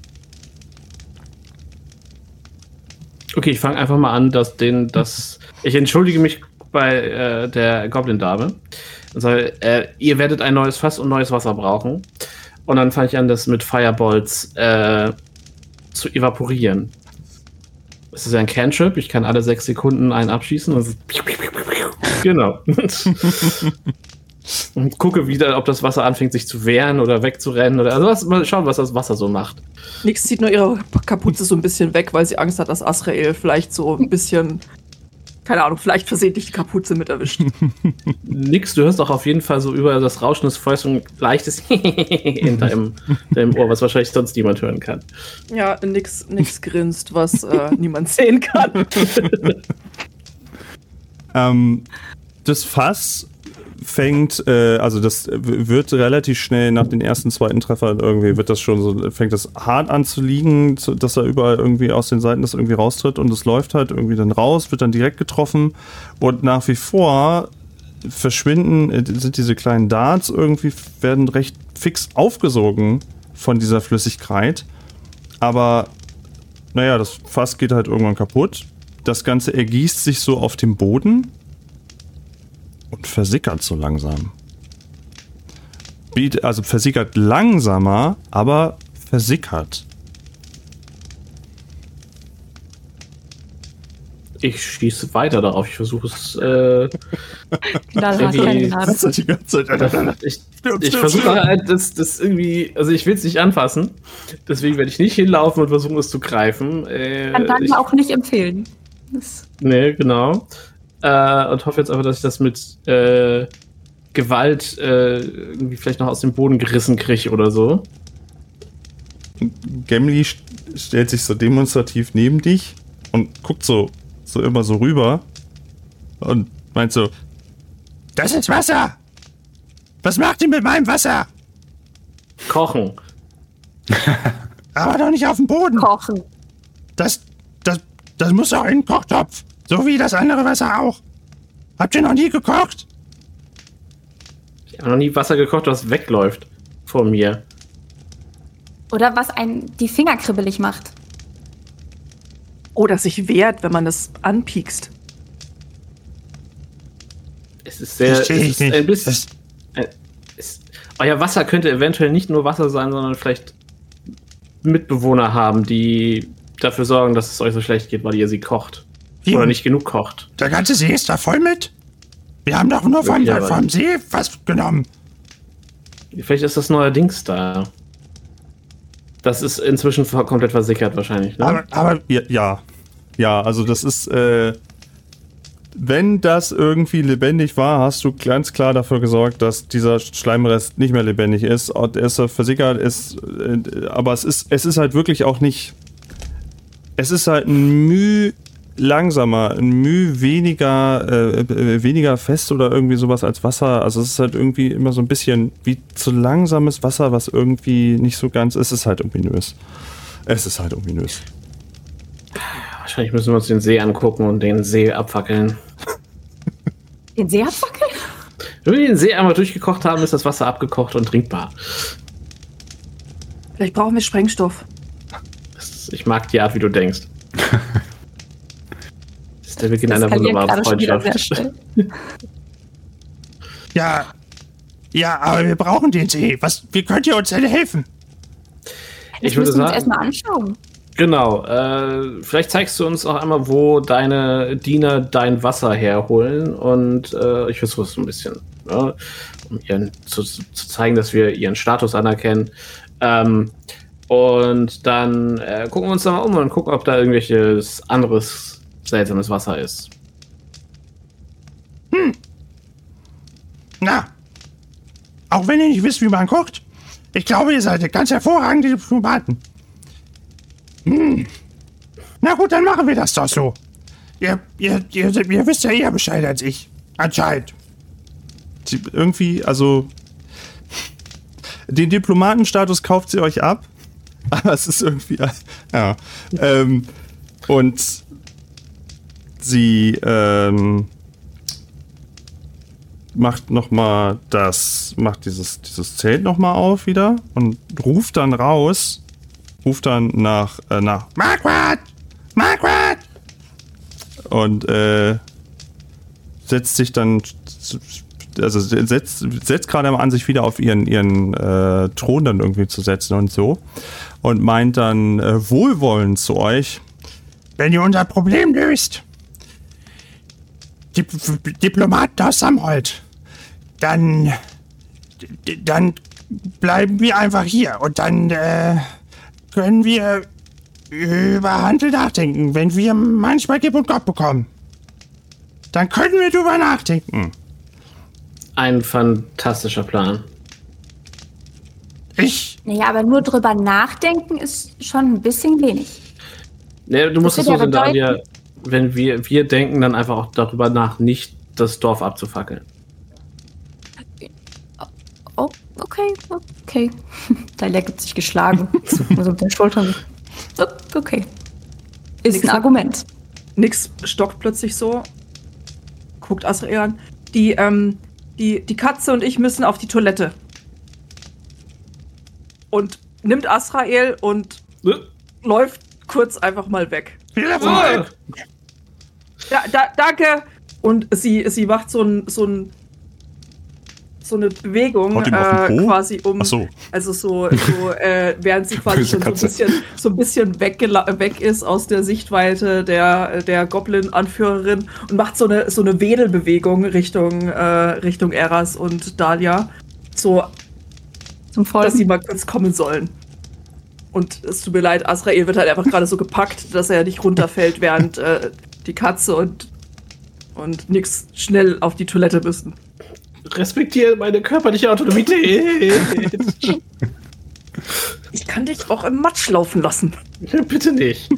Speaker 3: Okay, ich fange einfach mal an, ich entschuldige mich bei der Goblin-Dame. Also, ihr werdet ein neues Fass und neues Wasser brauchen. Und dann fange ich an, das mit Fireballs zu evaporieren. Es ist ja ein Cantrip, ich kann alle 6 Sekunden einen abschießen. Und genau. Und gucke wieder, ob das Wasser anfängt, sich zu wehren oder wegzurennen. Mal schauen, was das Wasser so macht.
Speaker 2: Nix zieht nur ihre Kapuze so ein bisschen weg, weil sie Angst hat, dass Azrael vielleicht so ein bisschen, keine Ahnung, vielleicht versehentlich die Kapuze mit erwischt.
Speaker 3: Nix, du hörst auch auf jeden Fall so über das Rauschen des Feuers ein leichtes in deinem Ohr, was wahrscheinlich sonst niemand hören kann.
Speaker 2: Ja, nix grinst, was niemand sehen kann.
Speaker 1: Das Fass fängt, also das wird relativ schnell nach den ersten, zweiten Treffern irgendwie, wird das schon so, fängt das hart an zu liegen, dass er überall irgendwie aus den Seiten das irgendwie raustritt und es läuft halt irgendwie dann raus, wird dann direkt getroffen und nach wie vor sind diese kleinen Darts irgendwie, werden recht fix aufgesogen von dieser Flüssigkeit. Aber, naja, das Fass geht halt irgendwann kaputt. Das Ganze ergießt sich so auf dem Boden und versickert so langsam. Also versickert langsamer, aber versickert.
Speaker 3: Ich schieße weiter darauf. Ich versuche es. Ich versuche halt, das irgendwie. Also, ich will es nicht anfassen. Deswegen werde ich nicht hinlaufen und versuchen, es zu greifen.
Speaker 5: Kann dann auch nicht empfehlen.
Speaker 3: Nee, genau. Und hoffe jetzt einfach, dass ich das mit Gewalt irgendwie vielleicht noch aus dem Boden gerissen kriege oder so.
Speaker 1: Gimli stellt sich so demonstrativ neben dich und guckt so immer so rüber und meint so: Das ist Wasser! Was macht ihr mit meinem Wasser?
Speaker 3: Kochen.
Speaker 1: Aber doch nicht auf dem Boden.
Speaker 5: Kochen.
Speaker 1: Das muss doch in den Kochtopf. So wie das andere Wasser auch. Habt ihr noch nie gekocht?
Speaker 3: Ich habe noch nie Wasser gekocht, was wegläuft vor mir.
Speaker 5: Oder was einen die Finger kribbelig macht.
Speaker 2: Oder sich wehrt, wenn man es anpiekst.
Speaker 3: Es ist sehr. Es ist ein bisschen. Euer Wasser könnte eventuell nicht nur Wasser sein, sondern vielleicht Mitbewohner haben, die dafür sorgen, dass es euch so schlecht geht, weil ihr sie kocht. Oder nicht genug kocht.
Speaker 1: Der ganze See ist da voll mit? Wir haben doch nur vom See was genommen.
Speaker 3: Vielleicht ist das neuerdings da. Das ist inzwischen komplett versickert wahrscheinlich, ne?
Speaker 1: Aber ja. Ja, also das ist, wenn das irgendwie lebendig war, hast du ganz klar dafür gesorgt, dass dieser Schleimrest nicht mehr lebendig ist. Er ist versickert, aber es ist halt wirklich auch nicht. Es ist halt ein Mühe langsamer, ein Mühe weniger fest oder irgendwie sowas als Wasser. Also es ist halt irgendwie immer so ein bisschen wie zu langsames Wasser, was irgendwie nicht so ganz ist. Es ist halt ominös.
Speaker 3: Wahrscheinlich müssen wir uns den See angucken und den See abfackeln.
Speaker 5: Den See abfackeln?
Speaker 3: Wenn wir den See einmal durchgekocht haben, ist das Wasser abgekocht und trinkbar.
Speaker 2: Vielleicht brauchen wir Sprengstoff.
Speaker 3: Ich mag die Art, wie du denkst. Das ist der Beginn einer wunderbaren Freundschaft.
Speaker 1: Ja, aber wir brauchen den See. Wie könnt ihr uns denn helfen?
Speaker 3: Ich würde sagen,
Speaker 5: uns erstmal anschauen.
Speaker 3: Genau. Vielleicht zeigst du uns auch einmal, wo deine Diener dein Wasser herholen. Und ich versuche es so ein bisschen, ne, um ihren zu zeigen, dass wir ihren Status anerkennen. Und dann gucken wir uns da mal um und gucken, ob da irgendwelches anderes seltsames Wasser ist.
Speaker 1: Na, auch wenn ihr nicht wisst, wie man kocht, ich glaube, ihr seid ganz hervorragende Diplomaten. Na gut, dann machen wir das doch so. Ihr wisst ja eher Bescheid als ich. Anscheinend. Irgendwie, also den Diplomatenstatus kauft sie euch ab. Aber es ist irgendwie, ja. Und sie macht dieses Zelt nochmal auf wieder und ruft dann nach Marquardt! Und setzt sich dann, also setzt gerade an, sich wieder auf ihren Thron dann irgendwie zu setzen und so. Und meint dann wohlwollend zu euch: Wenn ihr unser Problem löst, Diplomaten aus Samhold, dann bleiben wir einfach hier und dann können wir über Handel nachdenken. Wenn wir manchmal Gib und Gott bekommen, dann können wir drüber nachdenken.
Speaker 3: Ein fantastischer Plan.
Speaker 5: Naja, aber nur drüber nachdenken ist schon ein bisschen wenig.
Speaker 3: Ja, du musst es so sehen,
Speaker 5: da
Speaker 3: wenn wir denken, dann einfach auch darüber nach, nicht das Dorf abzufackeln.
Speaker 5: Oh, okay. Tyler gibt sich geschlagen. So mit den Schultern. Okay. Ist ein Argument.
Speaker 2: Nix stockt plötzlich so. Guckt Asriel an. Die Katze und ich müssen auf die Toilette. Und nimmt Azrael und läuft kurz einfach mal weg.
Speaker 3: Ah,
Speaker 2: Ja, danke. Und sie macht so eine Bewegung
Speaker 1: Haut ihm auf den Po?
Speaker 2: quasi
Speaker 1: Ach so.
Speaker 2: also während sie quasi schon so ein bisschen weg ist aus der Sichtweite der Goblin-Anführerin und macht so eine Wedelbewegung Richtung Eras und Dahlia, so
Speaker 5: Zum
Speaker 2: dass
Speaker 5: Folgen.
Speaker 2: sie mal kurz kommen sollen. Und es tut mir leid, Azrael wird halt einfach gerade so gepackt, dass er nicht runterfällt, während die Katze und nix schnell auf die Toilette müssen.
Speaker 3: respektiere meine körperliche Autonomität.
Speaker 2: Ich kann dich auch im Matsch laufen lassen.
Speaker 3: Bitte nicht.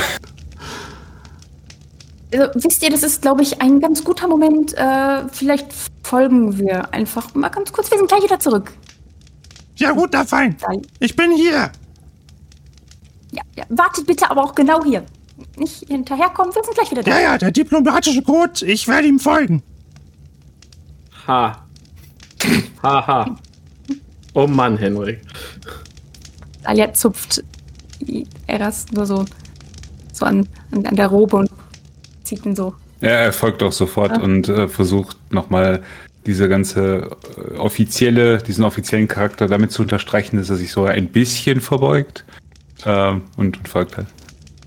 Speaker 5: Also, wisst ihr, das ist, glaube ich, ein ganz guter Moment. Vielleicht folgen wir einfach mal ganz kurz. Wir sind gleich wieder zurück.
Speaker 1: Ja gut, na fein.
Speaker 5: Dann-
Speaker 1: Ich bin hier.
Speaker 5: Ja, wartet bitte aber auch genau hier. Nicht hinterherkommen, wir sind gleich wieder da.
Speaker 1: Ja, der diplomatische Code. Ich werde ihm folgen.
Speaker 3: Ha. Haha. Oh Mann, Henrik.
Speaker 5: Alia zupft Eras nur so an der Robe und zieht ihn so.
Speaker 4: Ja, er folgt auch sofort und versucht nochmal diesen offiziellen Charakter damit zu unterstreichen, dass er sich so ein bisschen verbeugt und folgt halt.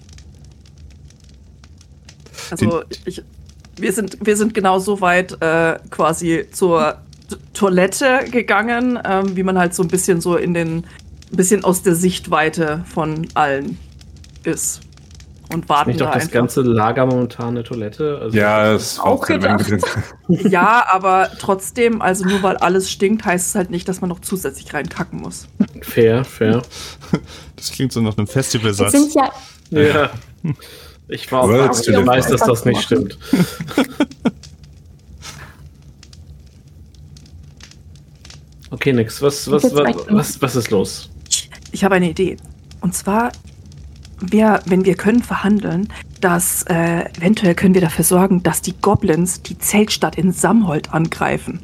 Speaker 2: Also wir sind genau so weit quasi zur Toilette gegangen, wie man halt so ein bisschen aus der Sichtweite von allen ist. Und warten
Speaker 3: Nicht
Speaker 2: da
Speaker 3: doch das
Speaker 2: einfach.
Speaker 3: ganze Lager momentan eine Toilette? Also
Speaker 4: Ja, das war
Speaker 2: auch
Speaker 4: auch keine
Speaker 2: gedacht. Ja, aber trotzdem, also nur weil alles stinkt, heißt es halt nicht, dass man noch zusätzlich reinkacken muss.
Speaker 3: Fair.
Speaker 1: Das klingt so nach einem
Speaker 5: Jetzt
Speaker 1: Festivalsatz.
Speaker 5: sind ja
Speaker 3: Ja. Ich war
Speaker 4: Words
Speaker 3: auch
Speaker 4: to
Speaker 3: ich
Speaker 4: live
Speaker 3: weiß,
Speaker 4: by.
Speaker 3: dass das nicht stimmt. Okay, nix. Was ist los?
Speaker 2: Ich habe eine Idee. Und zwar, wenn wir können verhandeln, dass eventuell können wir dafür sorgen, dass die Goblins die Zeltstadt in Samhold angreifen.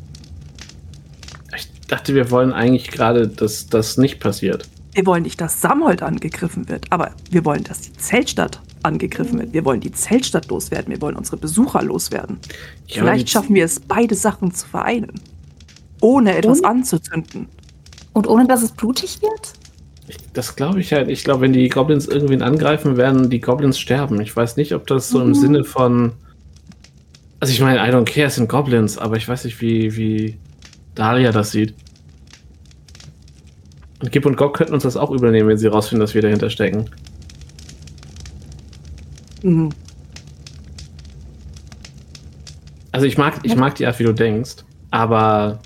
Speaker 3: Ich dachte, wir wollen eigentlich gerade, dass das nicht passiert.
Speaker 2: Wir wollen nicht, dass Samhold angegriffen wird, aber wir wollen, dass die Zeltstadt angegriffen wird. Wir wollen die Zeltstadt loswerden. Wir wollen unsere Besucher loswerden.
Speaker 3: Ja, aber
Speaker 2: Vielleicht
Speaker 3: die-
Speaker 2: schaffen wir es, beide Sachen zu vereinen, ohne etwas anzuzünden.
Speaker 5: und ohne dass es blutig wird?
Speaker 3: Das glaube ich halt. Ich glaube, wenn die Goblins irgendwen angreifen, werden die Goblins sterben. Ich weiß nicht, ob das so im Sinne von. Also ich meine, I don't care, es sind Goblins, aber ich weiß nicht, wie Dahlia das sieht. Und Gib und Gog könnten uns das auch übernehmen, wenn sie rausfinden, dass wir dahinter stecken.
Speaker 2: Mhm.
Speaker 3: Also ich mag die Art, wie du denkst, aber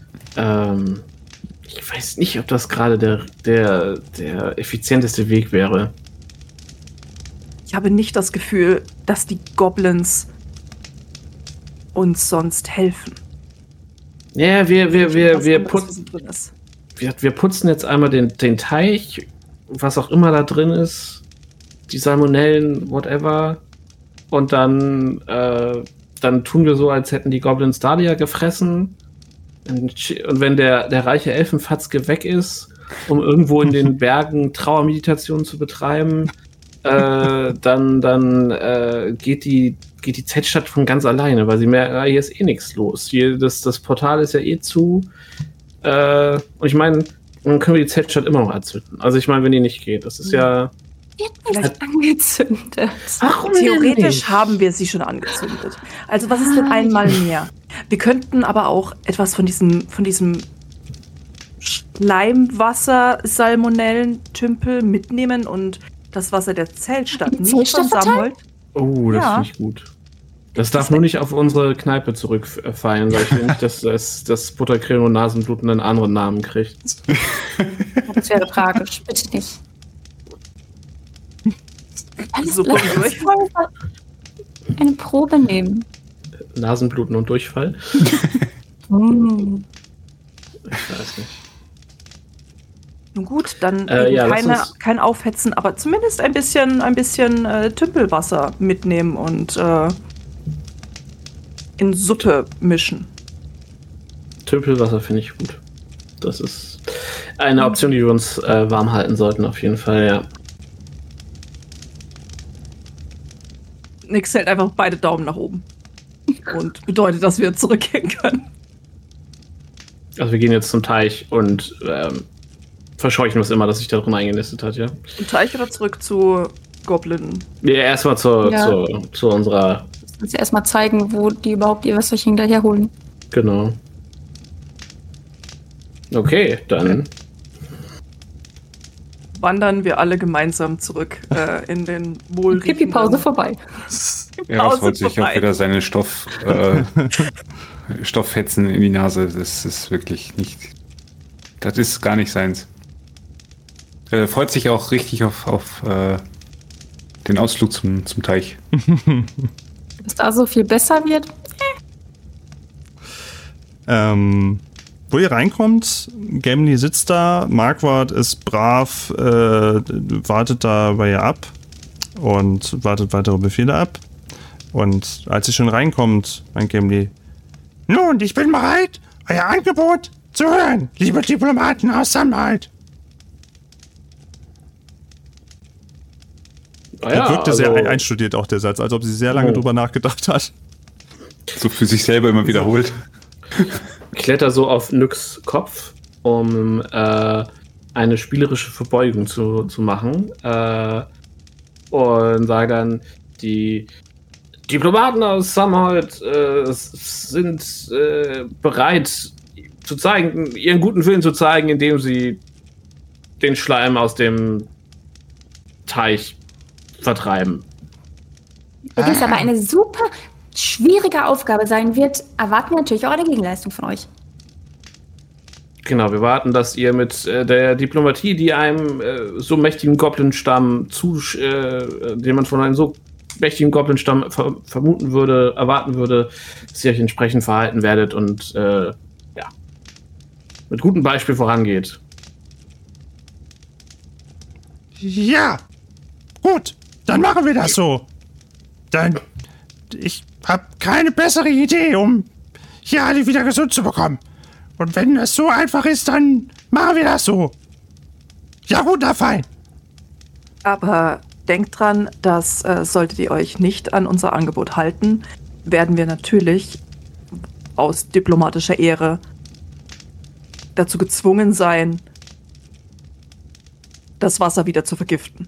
Speaker 3: ich weiß nicht, ob das gerade der effizienteste Weg wäre.
Speaker 2: Ich habe nicht das Gefühl, dass die Goblins uns sonst helfen.
Speaker 3: Ja, wir
Speaker 2: Was so drin ist.
Speaker 3: putzen jetzt einmal den Teich, was auch immer da drin ist, die Salmonellen, whatever, und dann tun wir so, als hätten die Goblins Dahlia gefressen. Und wenn der reiche Elfenfatzke weg ist, um irgendwo in den Bergen Trauermeditation zu betreiben, dann geht die Zeltstadt von ganz alleine, weil sie merken, hier ist eh nichts los. Hier, das Portal ist ja eh zu. Und ich meine, dann können wir die Zeltstadt immer noch anzünden. Also ich meine, wenn die nicht geht, das ist ja.
Speaker 5: Wird nicht angezündet.
Speaker 3: Warum
Speaker 2: Theoretisch haben wir sie schon angezündet. Also was ist denn einmal mehr? Wir könnten aber auch etwas von diesem Schleimwasser-Salmonellen-Tümpel mitnehmen und das Wasser der Zeltstadt
Speaker 5: Die
Speaker 2: nicht
Speaker 5: Zeltstadt
Speaker 2: von Samhold.
Speaker 3: Oh, das
Speaker 2: Ja.
Speaker 3: finde ich gut. Das darf nur nicht auf unsere Kneipe zurückfallen, weil ich will nicht, dass das Buttercreme und Nasenbluten einen anderen Namen kriegt.
Speaker 5: Das wäre tragisch. Bitte nicht. Alles
Speaker 2: So,
Speaker 5: lass
Speaker 2: kommen
Speaker 5: uns mal eine Probe nehmen.
Speaker 3: Nasenbluten und Durchfall?
Speaker 5: Mm.
Speaker 3: Ich weiß nicht.
Speaker 2: Nun gut, dann
Speaker 3: Ja, lass uns-
Speaker 2: kein Aufhetzen, aber zumindest ein bisschen Tümpelwasser mitnehmen und in Suppe mischen.
Speaker 3: Tümpelwasser finde ich gut. Das ist. eine Option, die wir uns warm halten sollten, auf jeden Fall, ja.
Speaker 2: Nix hält einfach beide Daumen nach oben. Und bedeutet, dass wir zurückgehen können.
Speaker 3: Also wir gehen jetzt zum Teich und verscheuchen was immer, das sich da drin eingenistet hat, ja.
Speaker 2: Zum Teich oder zurück zu Goblin?
Speaker 3: Ja, erstmal zu unserer...
Speaker 5: Uns erstmal zeigen, wo die überhaupt ihr Wässerchen daher holen.
Speaker 3: Genau. Okay, dann...
Speaker 2: Wandern wir alle gemeinsam zurück in den wohl.
Speaker 5: Pipi-Pause vorbei.
Speaker 4: Eras holt sich auch wieder seine Stofffetzen in die Nase. Das ist wirklich nicht... Das ist gar nicht seins. Er freut sich auch richtig auf den Ausflug zum Teich.
Speaker 5: Dass da so viel besser wird.
Speaker 1: Wo ihr reinkommt, Gimli sitzt da, Marquardt ist brav, wartet da bei ihr ab und wartet weitere Befehle ab. Und als ihr schon reinkommt, meint Gimli, nun, ich bin bereit, euer Angebot zu hören, liebe Diplomaten aus Samwald.
Speaker 3: Ja,
Speaker 1: wirkte sehr einstudiert auch der Satz, als ob sie sehr lange drüber nachgedacht hat.
Speaker 4: So für sich selber immer wiederholt.
Speaker 3: Ich kletter so auf Nyx Kopf, um eine spielerische Verbeugung zu machen. Und sage dann, die Diplomaten aus Samwald sind bereit zu zeigen, ihren guten Willen zu zeigen, indem sie den Schleim aus dem Teich vertreiben.
Speaker 5: Da es aber eine super schwierige Aufgabe sein wird, erwarten wir natürlich auch eine Gegenleistung von euch.
Speaker 3: Genau, wir warten, dass ihr mit der Diplomatie, die einem so mächtigen Goblin-Stamm den man von einem so mächtigen Goblin-Stamm vermuten würde, erwarten würde, dass ihr euch entsprechend verhalten werdet und mit gutem Beispiel vorangeht.
Speaker 1: Ja, gut, dann machen wir das so. Dann, ich habe keine bessere Idee, um hier alle wieder gesund zu bekommen. Und wenn es so einfach ist, dann machen wir das so. Ja, wunderfein.
Speaker 2: Aber denkt dran, dass solltet ihr euch nicht an unser Angebot halten, werden wir natürlich aus diplomatischer Ehre dazu gezwungen sein, das Wasser wieder zu vergiften.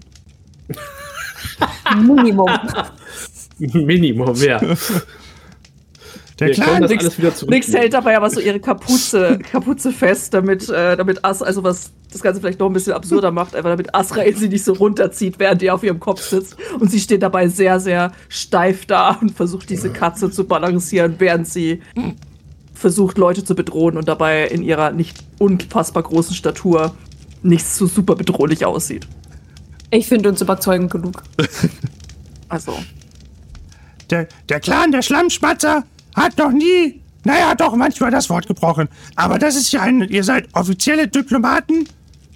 Speaker 5: Minimum.
Speaker 3: Minimum, ja.
Speaker 1: Der Clan,
Speaker 2: Nix hält dabei aber so ihre Kapuze fest, damit also was das Ganze vielleicht noch ein bisschen absurder macht, einfach damit Azrael sie nicht so runterzieht, während die auf ihrem Kopf sitzt. Und sie steht dabei sehr, sehr steif da und versucht, diese Katze zu balancieren, während sie versucht, Leute zu bedrohen und dabei in ihrer nicht unfassbar großen Statur nicht so super bedrohlich aussieht.
Speaker 5: Ich finde uns überzeugend genug.
Speaker 2: Also.
Speaker 1: Der Clan der Schlammschmatzer hat noch nie, naja, doch manchmal das Wort gebrochen. Aber das ist ja ihr seid offizielle Diplomaten.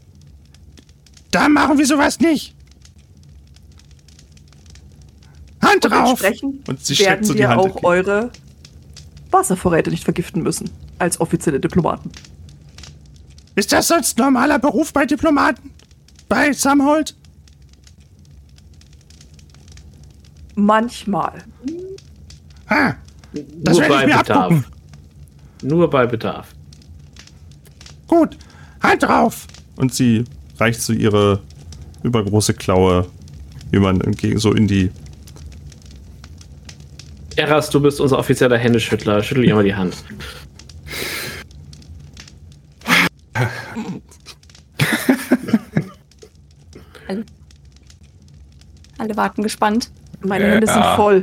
Speaker 1: Da machen wir sowas nicht. Hand drauf!
Speaker 2: Und sie streckt so die Hand. Werden wir auch eure Wasservorräte nicht vergiften müssen, als offizielle Diplomaten.
Speaker 1: Ist das sonst normaler Beruf bei Diplomaten? Bei Samwald?
Speaker 2: Manchmal.
Speaker 1: Das werde ich mir abgucken.
Speaker 3: Nur bei Bedarf.
Speaker 1: Gut, Hand drauf! Und sie reicht so ihre übergroße Klaue so in die...
Speaker 3: Eras, du bist unser offizieller Händeschüttler. Schüttel ihr mal die Hand.
Speaker 5: Alle warten gespannt.
Speaker 2: Meine Hände sind voll.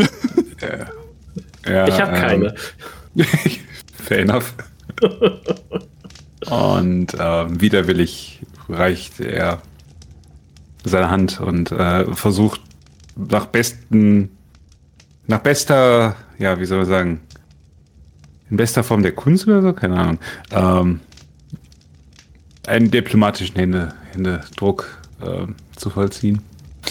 Speaker 3: Ich habe keine.
Speaker 4: Fair enough. Und widerwillig reicht er seine Hand und versucht nach bester, ja, wie soll man sagen, in bester Form der Kunst oder so, keine Ahnung, einen diplomatischen Händedruck zu vollziehen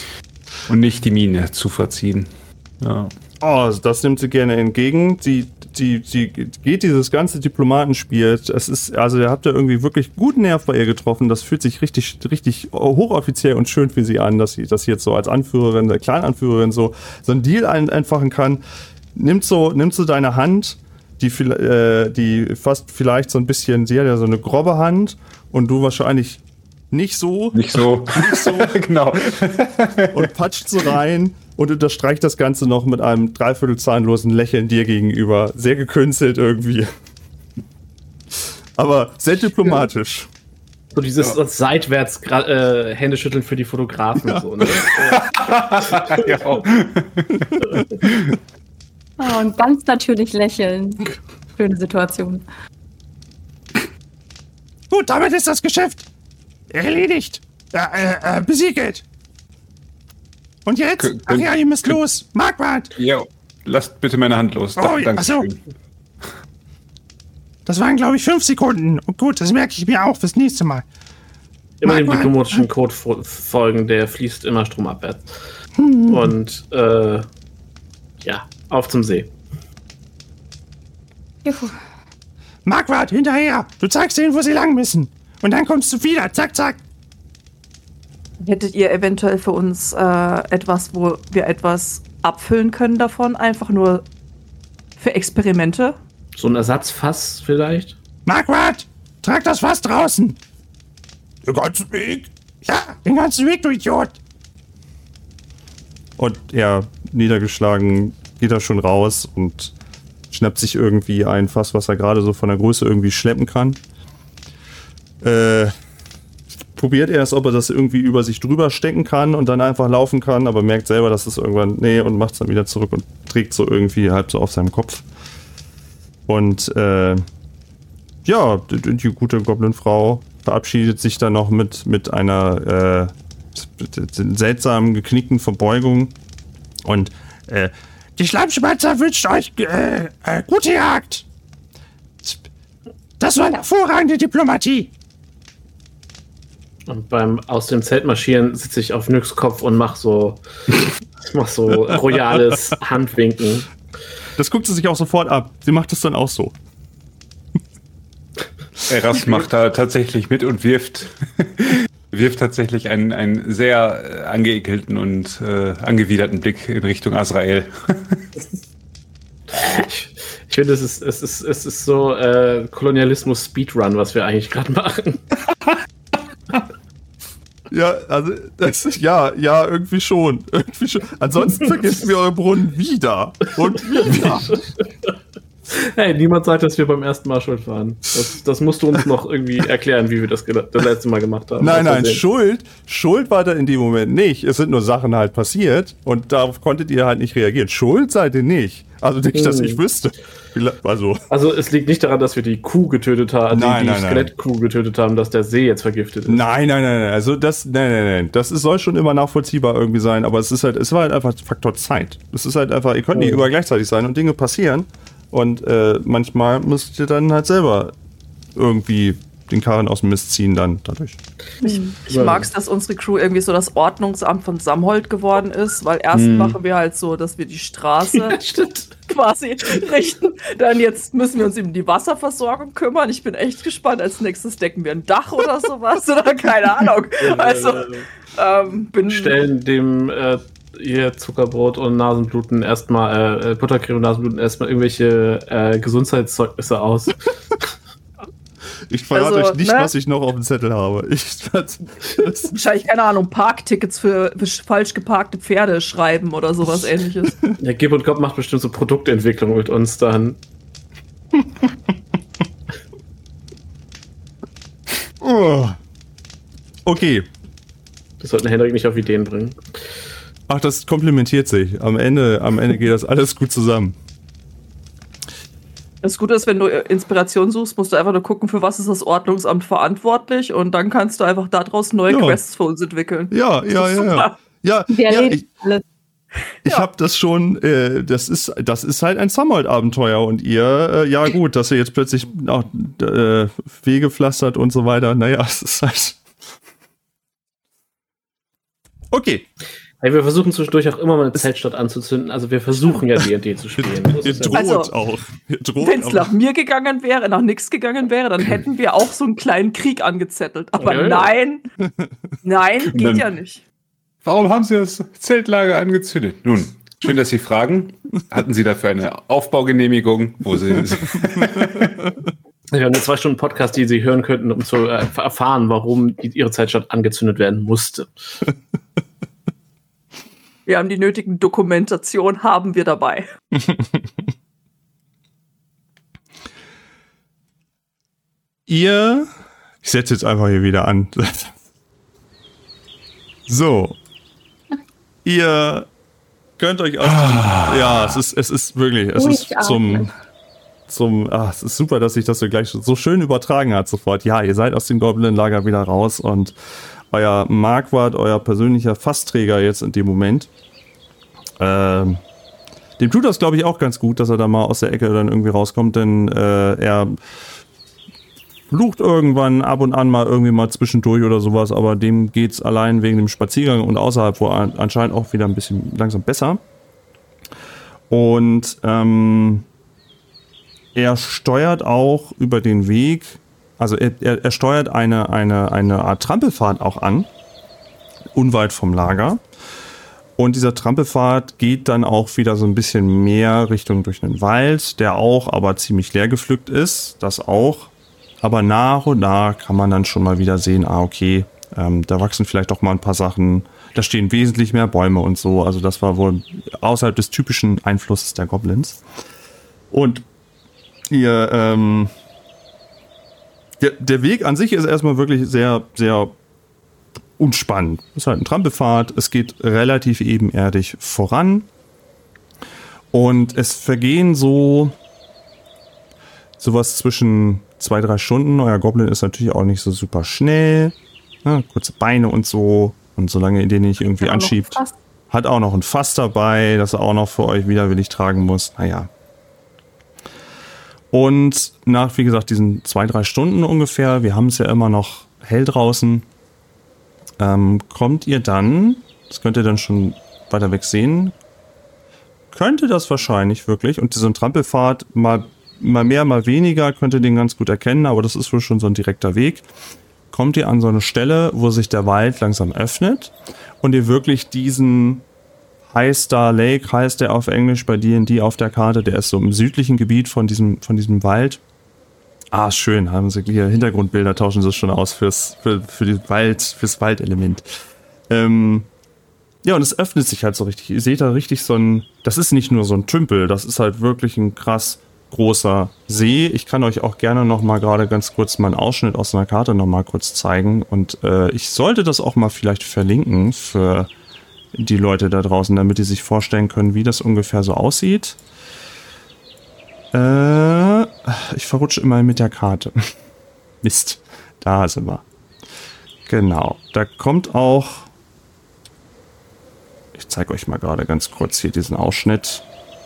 Speaker 4: und nicht die Miene zu verziehen. Ja.
Speaker 1: Oh, das nimmt sie gerne entgegen. Sie die geht dieses ganze Diplomatenspiel. Es ist, also ihr habt da irgendwie wirklich guten Nerv bei ihr getroffen. Das fühlt sich richtig hochoffiziell und schön für sie an, dass sie das jetzt so als Anführerin, Clan-Anführerin so einen Deal einfachen kann. Nimmt so deine Hand, die fast vielleicht so ein bisschen, sie hat ja so eine grobe Hand und du wahrscheinlich nicht so.
Speaker 4: Genau.
Speaker 1: Und patscht so rein und unterstreicht das Ganze noch mit einem dreiviertel zahnlosen Lächeln dir gegenüber. Sehr gekünstelt irgendwie. Aber sehr diplomatisch.
Speaker 3: So dieses seitwärts Händeschütteln für die Fotografen. Ja. So, ne?
Speaker 4: Ja.
Speaker 5: Und ganz natürlich lächeln. Schöne Situation.
Speaker 1: Gut, damit ist das Geschäft erledigt. Besiegelt. Und jetzt? Ach ja, ihr müsst los. Marquardt.
Speaker 4: Ja, lasst bitte meine Hand los.
Speaker 1: Achso. Das waren, glaube ich, 5 Sekunden. Und gut, das merke ich mir auch fürs nächste Mal.
Speaker 3: Immer dem diplomатischen Code folgen, der fließt immer stromabwärts. Und, auf zum See.
Speaker 5: Juhu.
Speaker 1: Marquardt, hinterher. Du zeigst denen, wo sie lang müssen. Und dann kommst du wieder. Zack, zack.
Speaker 2: Hättet ihr eventuell für uns etwas, wo wir etwas abfüllen können davon? Einfach nur für Experimente?
Speaker 3: So ein Ersatzfass vielleicht?
Speaker 1: Marquardt, trag das Fass draußen. Den ganzen Weg? Ja, den ganzen Weg, du Idiot. Und er, niedergeschlagen, geht er schon raus und schnappt sich irgendwie ein Fass, was er gerade so von der Größe irgendwie schleppen kann. Probiert erst, ob er das irgendwie über sich drüber stecken kann und dann einfach laufen kann, aber merkt selber, dass es irgendwann, und macht es dann wieder zurück und trägt so irgendwie halb so auf seinem Kopf. Und die gute Goblin-Frau verabschiedet sich dann noch mit einer seltsamen, geknickten Verbeugung. Und die Schlammschmatzer wünscht euch gute Jagd. Das war eine hervorragende Diplomatie.
Speaker 3: Und beim aus dem Zelt marschieren sitze ich auf Nyx Kopf und mach so royales Handwinken.
Speaker 1: Das guckt sie sich auch sofort ab. Sie macht es dann auch so.
Speaker 4: Eras macht da tatsächlich mit und wirft tatsächlich einen sehr angeekelten und angewiderten Blick in Richtung Azrael.
Speaker 3: Ich finde, es ist so Kolonialismus-Speedrun, was wir eigentlich gerade machen.
Speaker 1: Ja, also das ist irgendwie schon. Ansonsten vergessen wir euren Brunnen wieder. Und wieder.
Speaker 3: Hey, niemand sagt, dass wir beim ersten Mal schuld waren. Das musst du uns noch irgendwie erklären, wie wir das letzte Mal gemacht haben.
Speaker 1: Nein, Schuld war da in dem Moment nicht. Es sind nur Sachen halt passiert und darauf konntet ihr halt nicht reagieren. Schuld seid ihr nicht. Also nicht, dass ich wüsste. Also
Speaker 3: es liegt nicht daran, dass wir die Kuh getötet haben, die Skelettkuh getötet haben, dass der See jetzt vergiftet ist.
Speaker 1: Nein. Also das soll schon immer nachvollziehbar irgendwie sein, aber es war halt einfach Faktor Zeit. Es ist halt einfach, ihr könnt nicht überall gleichzeitig sein und Dinge passieren und manchmal müsst ihr dann halt selber irgendwie den Karren aus dem Mist ziehen dann dadurch.
Speaker 2: Ich mag es, dass unsere Crew irgendwie so das Ordnungsamt von Samhold geworden ist, weil erst machen wir halt so, dass wir die Straße quasi richten. Dann jetzt müssen wir uns um die Wasserversorgung kümmern. Ich bin echt gespannt. Als nächstes decken wir ein Dach oder sowas oder keine Ahnung. Also
Speaker 3: stellen dem ihr Zuckerbrot und Nasenbluten erstmal Buttercreme und Nasenbluten erstmal irgendwelche Gesundheitszeugnisse aus.
Speaker 1: Ich verrate euch nicht, was ich noch auf dem Zettel habe.
Speaker 2: Wahrscheinlich, keine Ahnung, Parktickets für falsch geparkte Pferde schreiben oder sowas Ähnliches.
Speaker 3: Der Gib und Gop macht bestimmt so Produktentwicklung mit uns dann.
Speaker 1: Okay.
Speaker 3: Das sollten Henrik nicht auf Ideen bringen.
Speaker 1: Ach, das komplementiert sich. Am Ende geht das alles gut zusammen.
Speaker 2: Das Gute ist, wenn du Inspiration suchst, musst du einfach nur gucken, für was ist das Ordnungsamt verantwortlich und dann kannst du einfach daraus neue Quests für uns entwickeln.
Speaker 1: Ja. Ich habe das schon, das ist halt ein Samhold-Abenteuer und ihr, gut, dass ihr jetzt plötzlich Wege pflastert und so weiter. Naja, es ist halt... Okay.
Speaker 3: Ja, wir versuchen zwischendurch auch immer mal eine Zeltstadt anzuzünden. Also wir versuchen ja D&D zu spielen.
Speaker 1: Ihr droht
Speaker 2: Also,
Speaker 1: auch.
Speaker 2: Wenn es nach mir gegangen wäre, nach nichts gegangen wäre, dann hätten wir auch so einen kleinen Krieg angezettelt. Aber
Speaker 3: Ja.
Speaker 2: nein, geht ja nicht.
Speaker 4: Warum haben Sie das Zeltlager angezündet? Nun, schön, dass Sie fragen. Hatten Sie dafür eine Aufbaugenehmigung? Wo Sie
Speaker 3: Wir haben eine 2 Stunden Podcast, die Sie hören könnten, um zu erfahren, warum Ihre Zeltstadt angezündet werden musste.
Speaker 2: Wir haben die nötigen Dokumentation, haben wir dabei.
Speaker 1: Ich setze jetzt einfach hier wieder an. So. Ihr könnt euch aus ja, es ist wirklich, es ist es ist super, dass sich das so gleich so schön übertragen hat sofort. Ja, ihr seid aus dem Goblin-Lager wieder raus und euer Marquardt, euer persönlicher Fassträger jetzt in dem Moment, dem tut das, glaube ich, auch ganz gut, dass er da mal aus der Ecke dann irgendwie rauskommt, denn er flucht irgendwann ab und an mal irgendwie mal zwischendurch oder sowas, aber dem geht's allein wegen dem Spaziergang und außerhalb wo anscheinend auch wieder ein bisschen langsam besser. Und er steuert auch über den Weg, also er steuert eine Art Trampelfahrt auch an, unweit vom Lager. Und dieser Trampelpfad geht dann auch wieder so ein bisschen mehr Richtung durch den Wald, der auch aber ziemlich leer gepflückt ist, das auch. Aber nach und nach kann man dann schon mal wieder sehen, okay, da wachsen vielleicht doch mal ein paar Sachen, da stehen wesentlich mehr Bäume und so. Also das war wohl außerhalb des typischen Einflusses der Goblins. Und ihr, der Weg an sich ist erstmal wirklich sehr, sehr unspannend. Es ist halt ein Trampelpfad, es geht relativ ebenerdig voran. Und es vergehen sowas zwischen 2-3 Stunden. Euer Goblin ist natürlich auch nicht so super schnell. Ja, kurze Beine und so. Und solange ihr den nicht irgendwie anschiebt, hat auch noch ein Fass dabei, das er auch noch für euch widerwillig tragen muss. Naja. Und nach, wie gesagt, diesen 2-3 Stunden ungefähr, wir haben es ja immer noch hell draußen, kommt ihr dann, das könnt ihr dann schon weiter weg sehen, könnte das wahrscheinlich wirklich, und so ein Trampelpfad, mal mehr, mal weniger, könnt ihr den ganz gut erkennen, aber das ist wohl schon so ein direkter Weg, kommt ihr an so eine Stelle, wo sich der Wald langsam öffnet und ihr wirklich diesen High Star Lake, heißt der auf Englisch bei D&D auf der Karte, der ist so im südlichen Gebiet von diesem Wald. Ah, schön, haben sie hier Hintergrundbilder, tauschen sie schon aus fürs Waldelement. Ja, und es öffnet sich halt so richtig. Ihr seht da richtig das ist nicht nur so ein Tümpel, das ist halt wirklich ein krass großer See. Ich kann euch auch gerne noch mal gerade ganz kurz mal einen Ausschnitt aus einer Karte noch mal kurz zeigen. Und ich sollte das auch mal vielleicht verlinken für die Leute da draußen, damit die sich vorstellen können, wie das ungefähr so aussieht. Ich verrutsche immer mit der Karte. Mist, da sind wir. Genau, da kommt auch... Ich zeige euch mal gerade ganz kurz hier diesen Ausschnitt.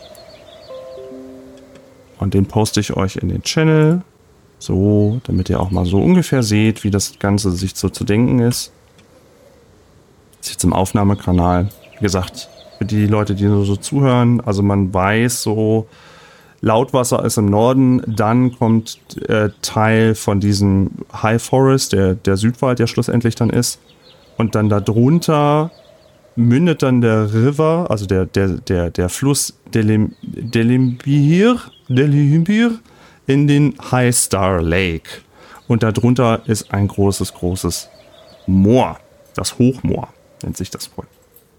Speaker 1: Und den poste ich euch in den Channel. So, damit ihr auch mal so ungefähr seht, wie das Ganze sich so zu denken ist. Das ist jetzt im Aufnahmekanal. Wie gesagt, für die Leute, die nur so zuhören, also man weiß so, Lautwasser ist im Norden, dann kommt Teil von diesem High Forest, der Südwald ja schlussendlich dann ist. Und dann darunter mündet dann der River, also der Fluss Delimbir in den High Star Lake. Und darunter ist ein großes Moor. Das Hochmoor nennt sich das wohl.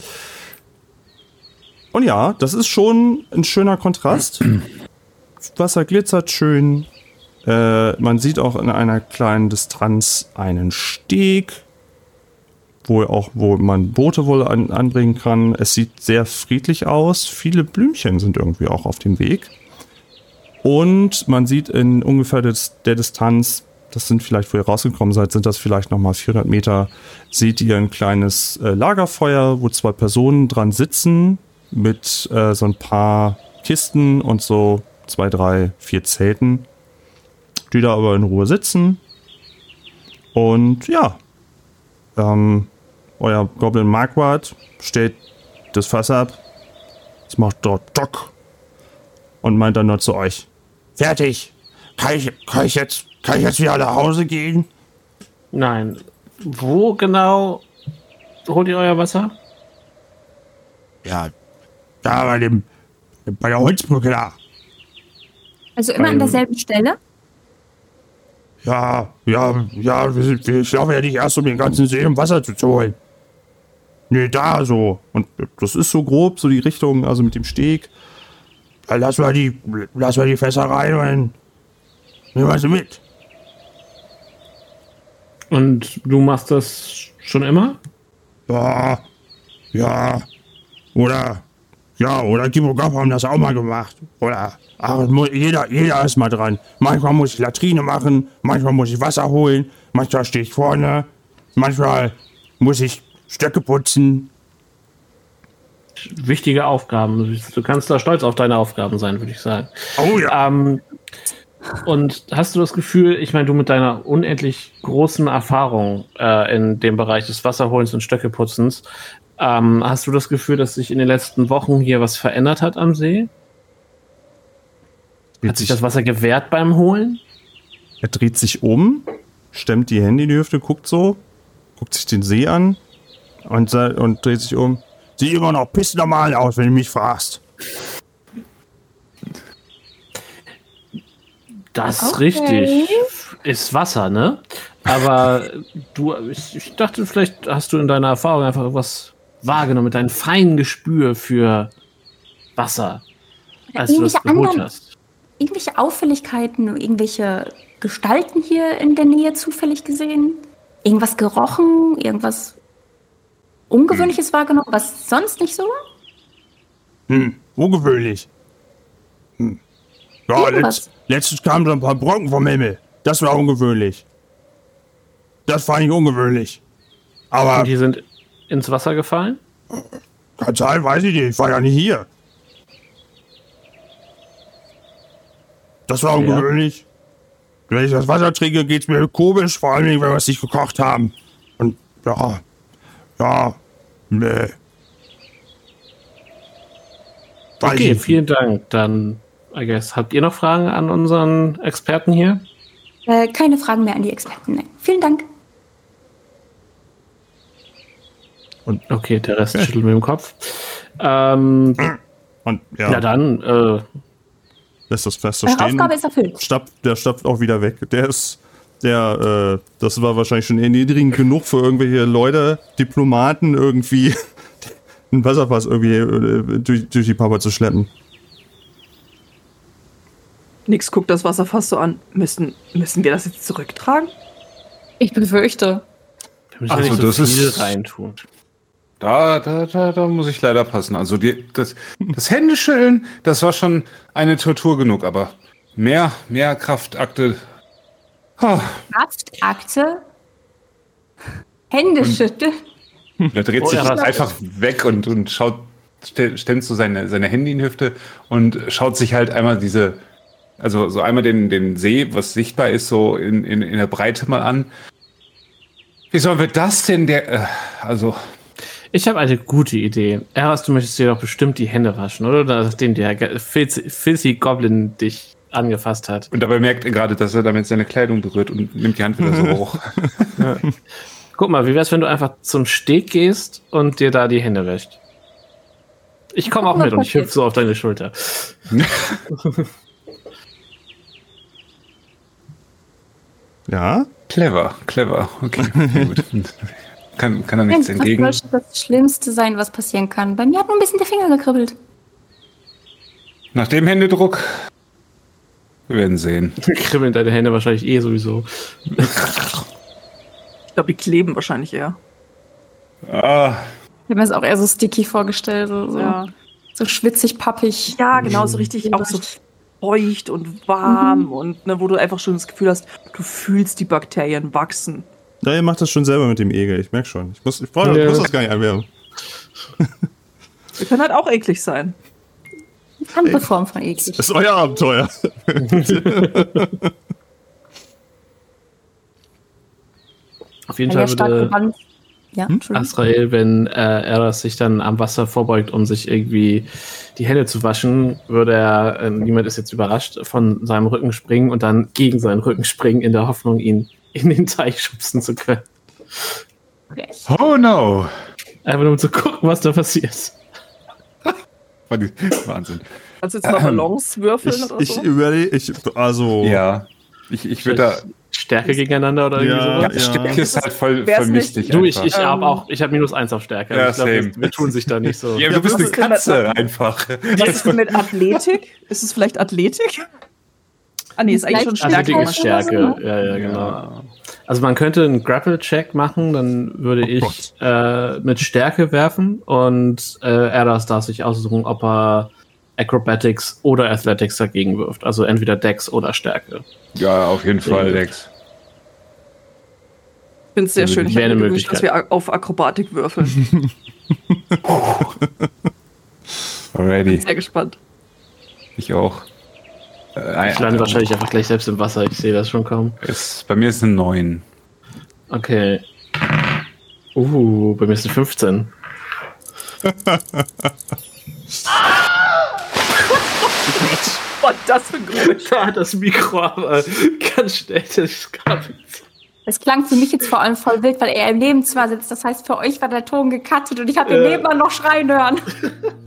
Speaker 1: Und ja, das ist schon ein schöner Kontrast. Wasser glitzert schön. Man sieht auch in einer kleinen Distanz einen Steg, wo man Boote wohl anbringen kann. Es sieht sehr friedlich aus. Viele Blümchen sind irgendwie auch auf dem Weg. Und man sieht in ungefähr der Distanz, das sind vielleicht, wo ihr rausgekommen seid, sind das vielleicht nochmal 400 Meter, seht ihr ein kleines Lagerfeuer, wo 2 Personen dran sitzen, mit so ein paar Kisten und so 2, 3, 4 Zelten, die da aber in Ruhe sitzen. Und ja, euer Goblin Marquardt stellt das Fass ab. Es macht dort Dock. Und meint dann nur zu euch. Fertig. Kann ich jetzt wieder nach Hause gehen?
Speaker 3: Nein. Wo genau holt ihr euer Wasser?
Speaker 1: Ja, da bei der Holzbrücke da.
Speaker 5: Also immer an derselben Stelle?
Speaker 1: Ja, ich laufe ja nicht erst, um den ganzen See im Wasser zu holen. Nee, da so. Und das ist so grob, so die Richtung, also mit dem Steg. Da lassen wir die Fässer rein und nehmen wir sie mit.
Speaker 3: Und du machst das schon immer?
Speaker 1: Ja. Oder Gib und Gab haben das auch mal gemacht. Oder jeder ist mal dran. Manchmal muss ich Latrine machen, manchmal muss ich Wasser holen, manchmal stehe ich vorne, manchmal muss ich Stöcke putzen.
Speaker 3: Wichtige Aufgaben. Du kannst da stolz auf deine Aufgaben sein, würde ich sagen.
Speaker 1: Oh ja.
Speaker 3: Und hast du das Gefühl, ich meine, du mit deiner unendlich großen Erfahrung in dem Bereich des Wasserholens und Stöckeputzens, hast du das Gefühl, dass sich in den letzten Wochen hier was verändert hat am See? Hat sich das Wasser gewehrt beim Holen?
Speaker 1: Er dreht sich um, stemmt die Hände in die Hüfte, guckt sich den See an und dreht sich um. Sieht immer noch pissnormal aus, wenn du mich fragst.
Speaker 3: Das ist richtig. Ist Wasser, ne? Aber ich dachte, vielleicht hast du in deiner Erfahrung einfach irgendwas wahrgenommen mit deinem feinen Gespür für Wasser, als du das geholt hast.
Speaker 5: Irgendwelche Auffälligkeiten, irgendwelche Gestalten hier in der Nähe zufällig gesehen? Irgendwas gerochen? Irgendwas Ungewöhnliches wahrgenommen, was sonst nicht so war?
Speaker 1: Ungewöhnlich. Ja, letztens kamen so ein paar Brocken vom Himmel. Das war ungewöhnlich. Das fand ich ungewöhnlich. Aber
Speaker 3: Und die sind ins Wasser gefallen?
Speaker 1: Kann sein, weiß ich nicht. Ich war ja nicht hier. Das war ungewöhnlich. Wenn ich das Wasser trinke, geht's mir komisch, vor allem, wenn wir es nicht gekocht haben. Und nee.
Speaker 3: Okay, vielen Dank. Dann, I guess, habt ihr noch Fragen an unseren Experten hier?
Speaker 5: Keine Fragen mehr an die Experten, nein. Vielen Dank.
Speaker 1: Und
Speaker 3: okay, der Rest schüttelt mit dem Kopf.
Speaker 1: Und
Speaker 3: ja, dann
Speaker 1: lässt das Fest so stehen.
Speaker 5: Aufgabe ist erfüllt.
Speaker 1: Der stapft auch wieder weg. Das war wahrscheinlich schon erniedrigend genug für irgendwelche Leute, Diplomaten irgendwie ein Wasserfass irgendwie durch die Pampa zu schleppen.
Speaker 2: Nix guckt das Wasserfass so an. Müssen wir das jetzt zurücktragen?
Speaker 5: Ich befürchte.
Speaker 3: wir müssen nicht so viel reintun.
Speaker 4: Da muss ich leider passen. Also das Händeschütteln, das war schon eine Tortur genug, aber mehr Kraftakte.
Speaker 5: Kraftakte? Händeschütteln?
Speaker 4: Der dreht sich einfach weg und stemmt so seine Hände in die Hüfte und schaut sich halt einmal einmal den See, was sichtbar ist, so in der Breite mal an. Wie sollen wir das denn
Speaker 3: Ich habe eine gute Idee. Eras, du möchtest dir doch bestimmt die Hände waschen, oder? Nachdem der filthy Goblin dich angefasst hat.
Speaker 4: Und dabei merkt er gerade, dass er damit seine Kleidung berührt und nimmt die Hand wieder so hoch.
Speaker 3: Ja. Guck mal, wie wär's, wenn du einfach zum Steg gehst und dir da die Hände wäscht? Ich komme auch mit und ich hüpfe so auf deine Schulter.
Speaker 1: Ja?
Speaker 4: Clever. Okay, gut. Kann er nichts entgegen.
Speaker 5: Das soll das Schlimmste sein, was passieren kann. Bei mir hat nur ein bisschen der Finger gekribbelt.
Speaker 4: Nach dem Händedruck, wir werden sehen.
Speaker 3: Kribbeln deine Hände wahrscheinlich sowieso.
Speaker 2: Ich glaube, die kleben wahrscheinlich eher.
Speaker 5: Ich habe mir das auch eher so sticky vorgestellt. So schwitzig, pappig.
Speaker 2: Ja, genau, so richtig auch so feucht und warm und wo du einfach schon das Gefühl hast, du fühlst die Bakterien wachsen.
Speaker 1: Ja, ihr macht das schon selber mit dem Egel, ich merke schon. Ich muss das gar nicht anwerben.
Speaker 2: Wir können halt auch eklig sein.
Speaker 5: Andere Form von eklig.
Speaker 1: Das ist euer Abenteuer.
Speaker 3: Auf jeden Fall
Speaker 5: Ja, Entschuldigung.
Speaker 3: Azrael, wenn er sich dann am Wasser vorbeugt, um sich irgendwie die Hände zu waschen, würde er, niemand ist jetzt überrascht, von seinem Rücken springen und dann gegen seinen Rücken springen, in der Hoffnung, ihn in den Teich schubsen zu können.
Speaker 4: Oh no!
Speaker 3: Einfach nur um zu gucken, was da passiert.
Speaker 4: Wahnsinn.
Speaker 2: Kannst du jetzt mal Ballons würfeln oder so?
Speaker 1: Ich überlege, also.
Speaker 4: Ja. Ich würde da.
Speaker 3: Stärke gegeneinander oder irgendwie
Speaker 1: Ja,
Speaker 3: sowas?
Speaker 4: Ja, Stärke ist halt voll
Speaker 2: Wär's
Speaker 4: mistig.
Speaker 3: Du, ich
Speaker 4: einfach.
Speaker 3: habe -1 auf Stärke.
Speaker 4: Ja,
Speaker 3: Ich glaube,
Speaker 4: same.
Speaker 3: wir tun sich da nicht so.
Speaker 4: Ja, du bist
Speaker 2: was
Speaker 4: eine
Speaker 2: ist denn
Speaker 4: Katze einfach.
Speaker 2: Was ist denn mit Athletik? Ist es vielleicht Athletik? Ah, nee, ist eigentlich schon
Speaker 3: Athletik
Speaker 2: Stärke.
Speaker 3: ist Stärke.
Speaker 5: oder so,
Speaker 3: Ja, genau. Also man könnte einen Grapple-Check machen, dann würde ich mit Stärke werfen und Erdas darf sich aussuchen, ob er Acrobatics oder Athletics dagegen wirft. Also entweder Dex oder Stärke.
Speaker 4: Ja, auf jeden Fall, Dex.
Speaker 2: Ich finde es sehr schön. Ich
Speaker 3: Wäre
Speaker 2: hätte
Speaker 3: eine
Speaker 2: mir gewünscht, dass wir auf Akrobatik würfeln.
Speaker 4: Already.
Speaker 2: Sehr gespannt.
Speaker 4: Ich auch.
Speaker 3: Ich lande wahrscheinlich einfach gleich selbst im Wasser. Ich sehe das schon kommen.
Speaker 4: Bei mir ist eine 9.
Speaker 3: Okay. Bei mir ist eine 15.
Speaker 2: Was das für ein Geräusch?
Speaker 3: Ja, das Mikro, aber ganz schnell das Kabel.
Speaker 5: Es klang für mich jetzt vor allem voll wild, weil er im Nebenzimmer sitzt. Das heißt, für euch war der Ton gecuttet und ich habe ihn nebenan noch schreien hören.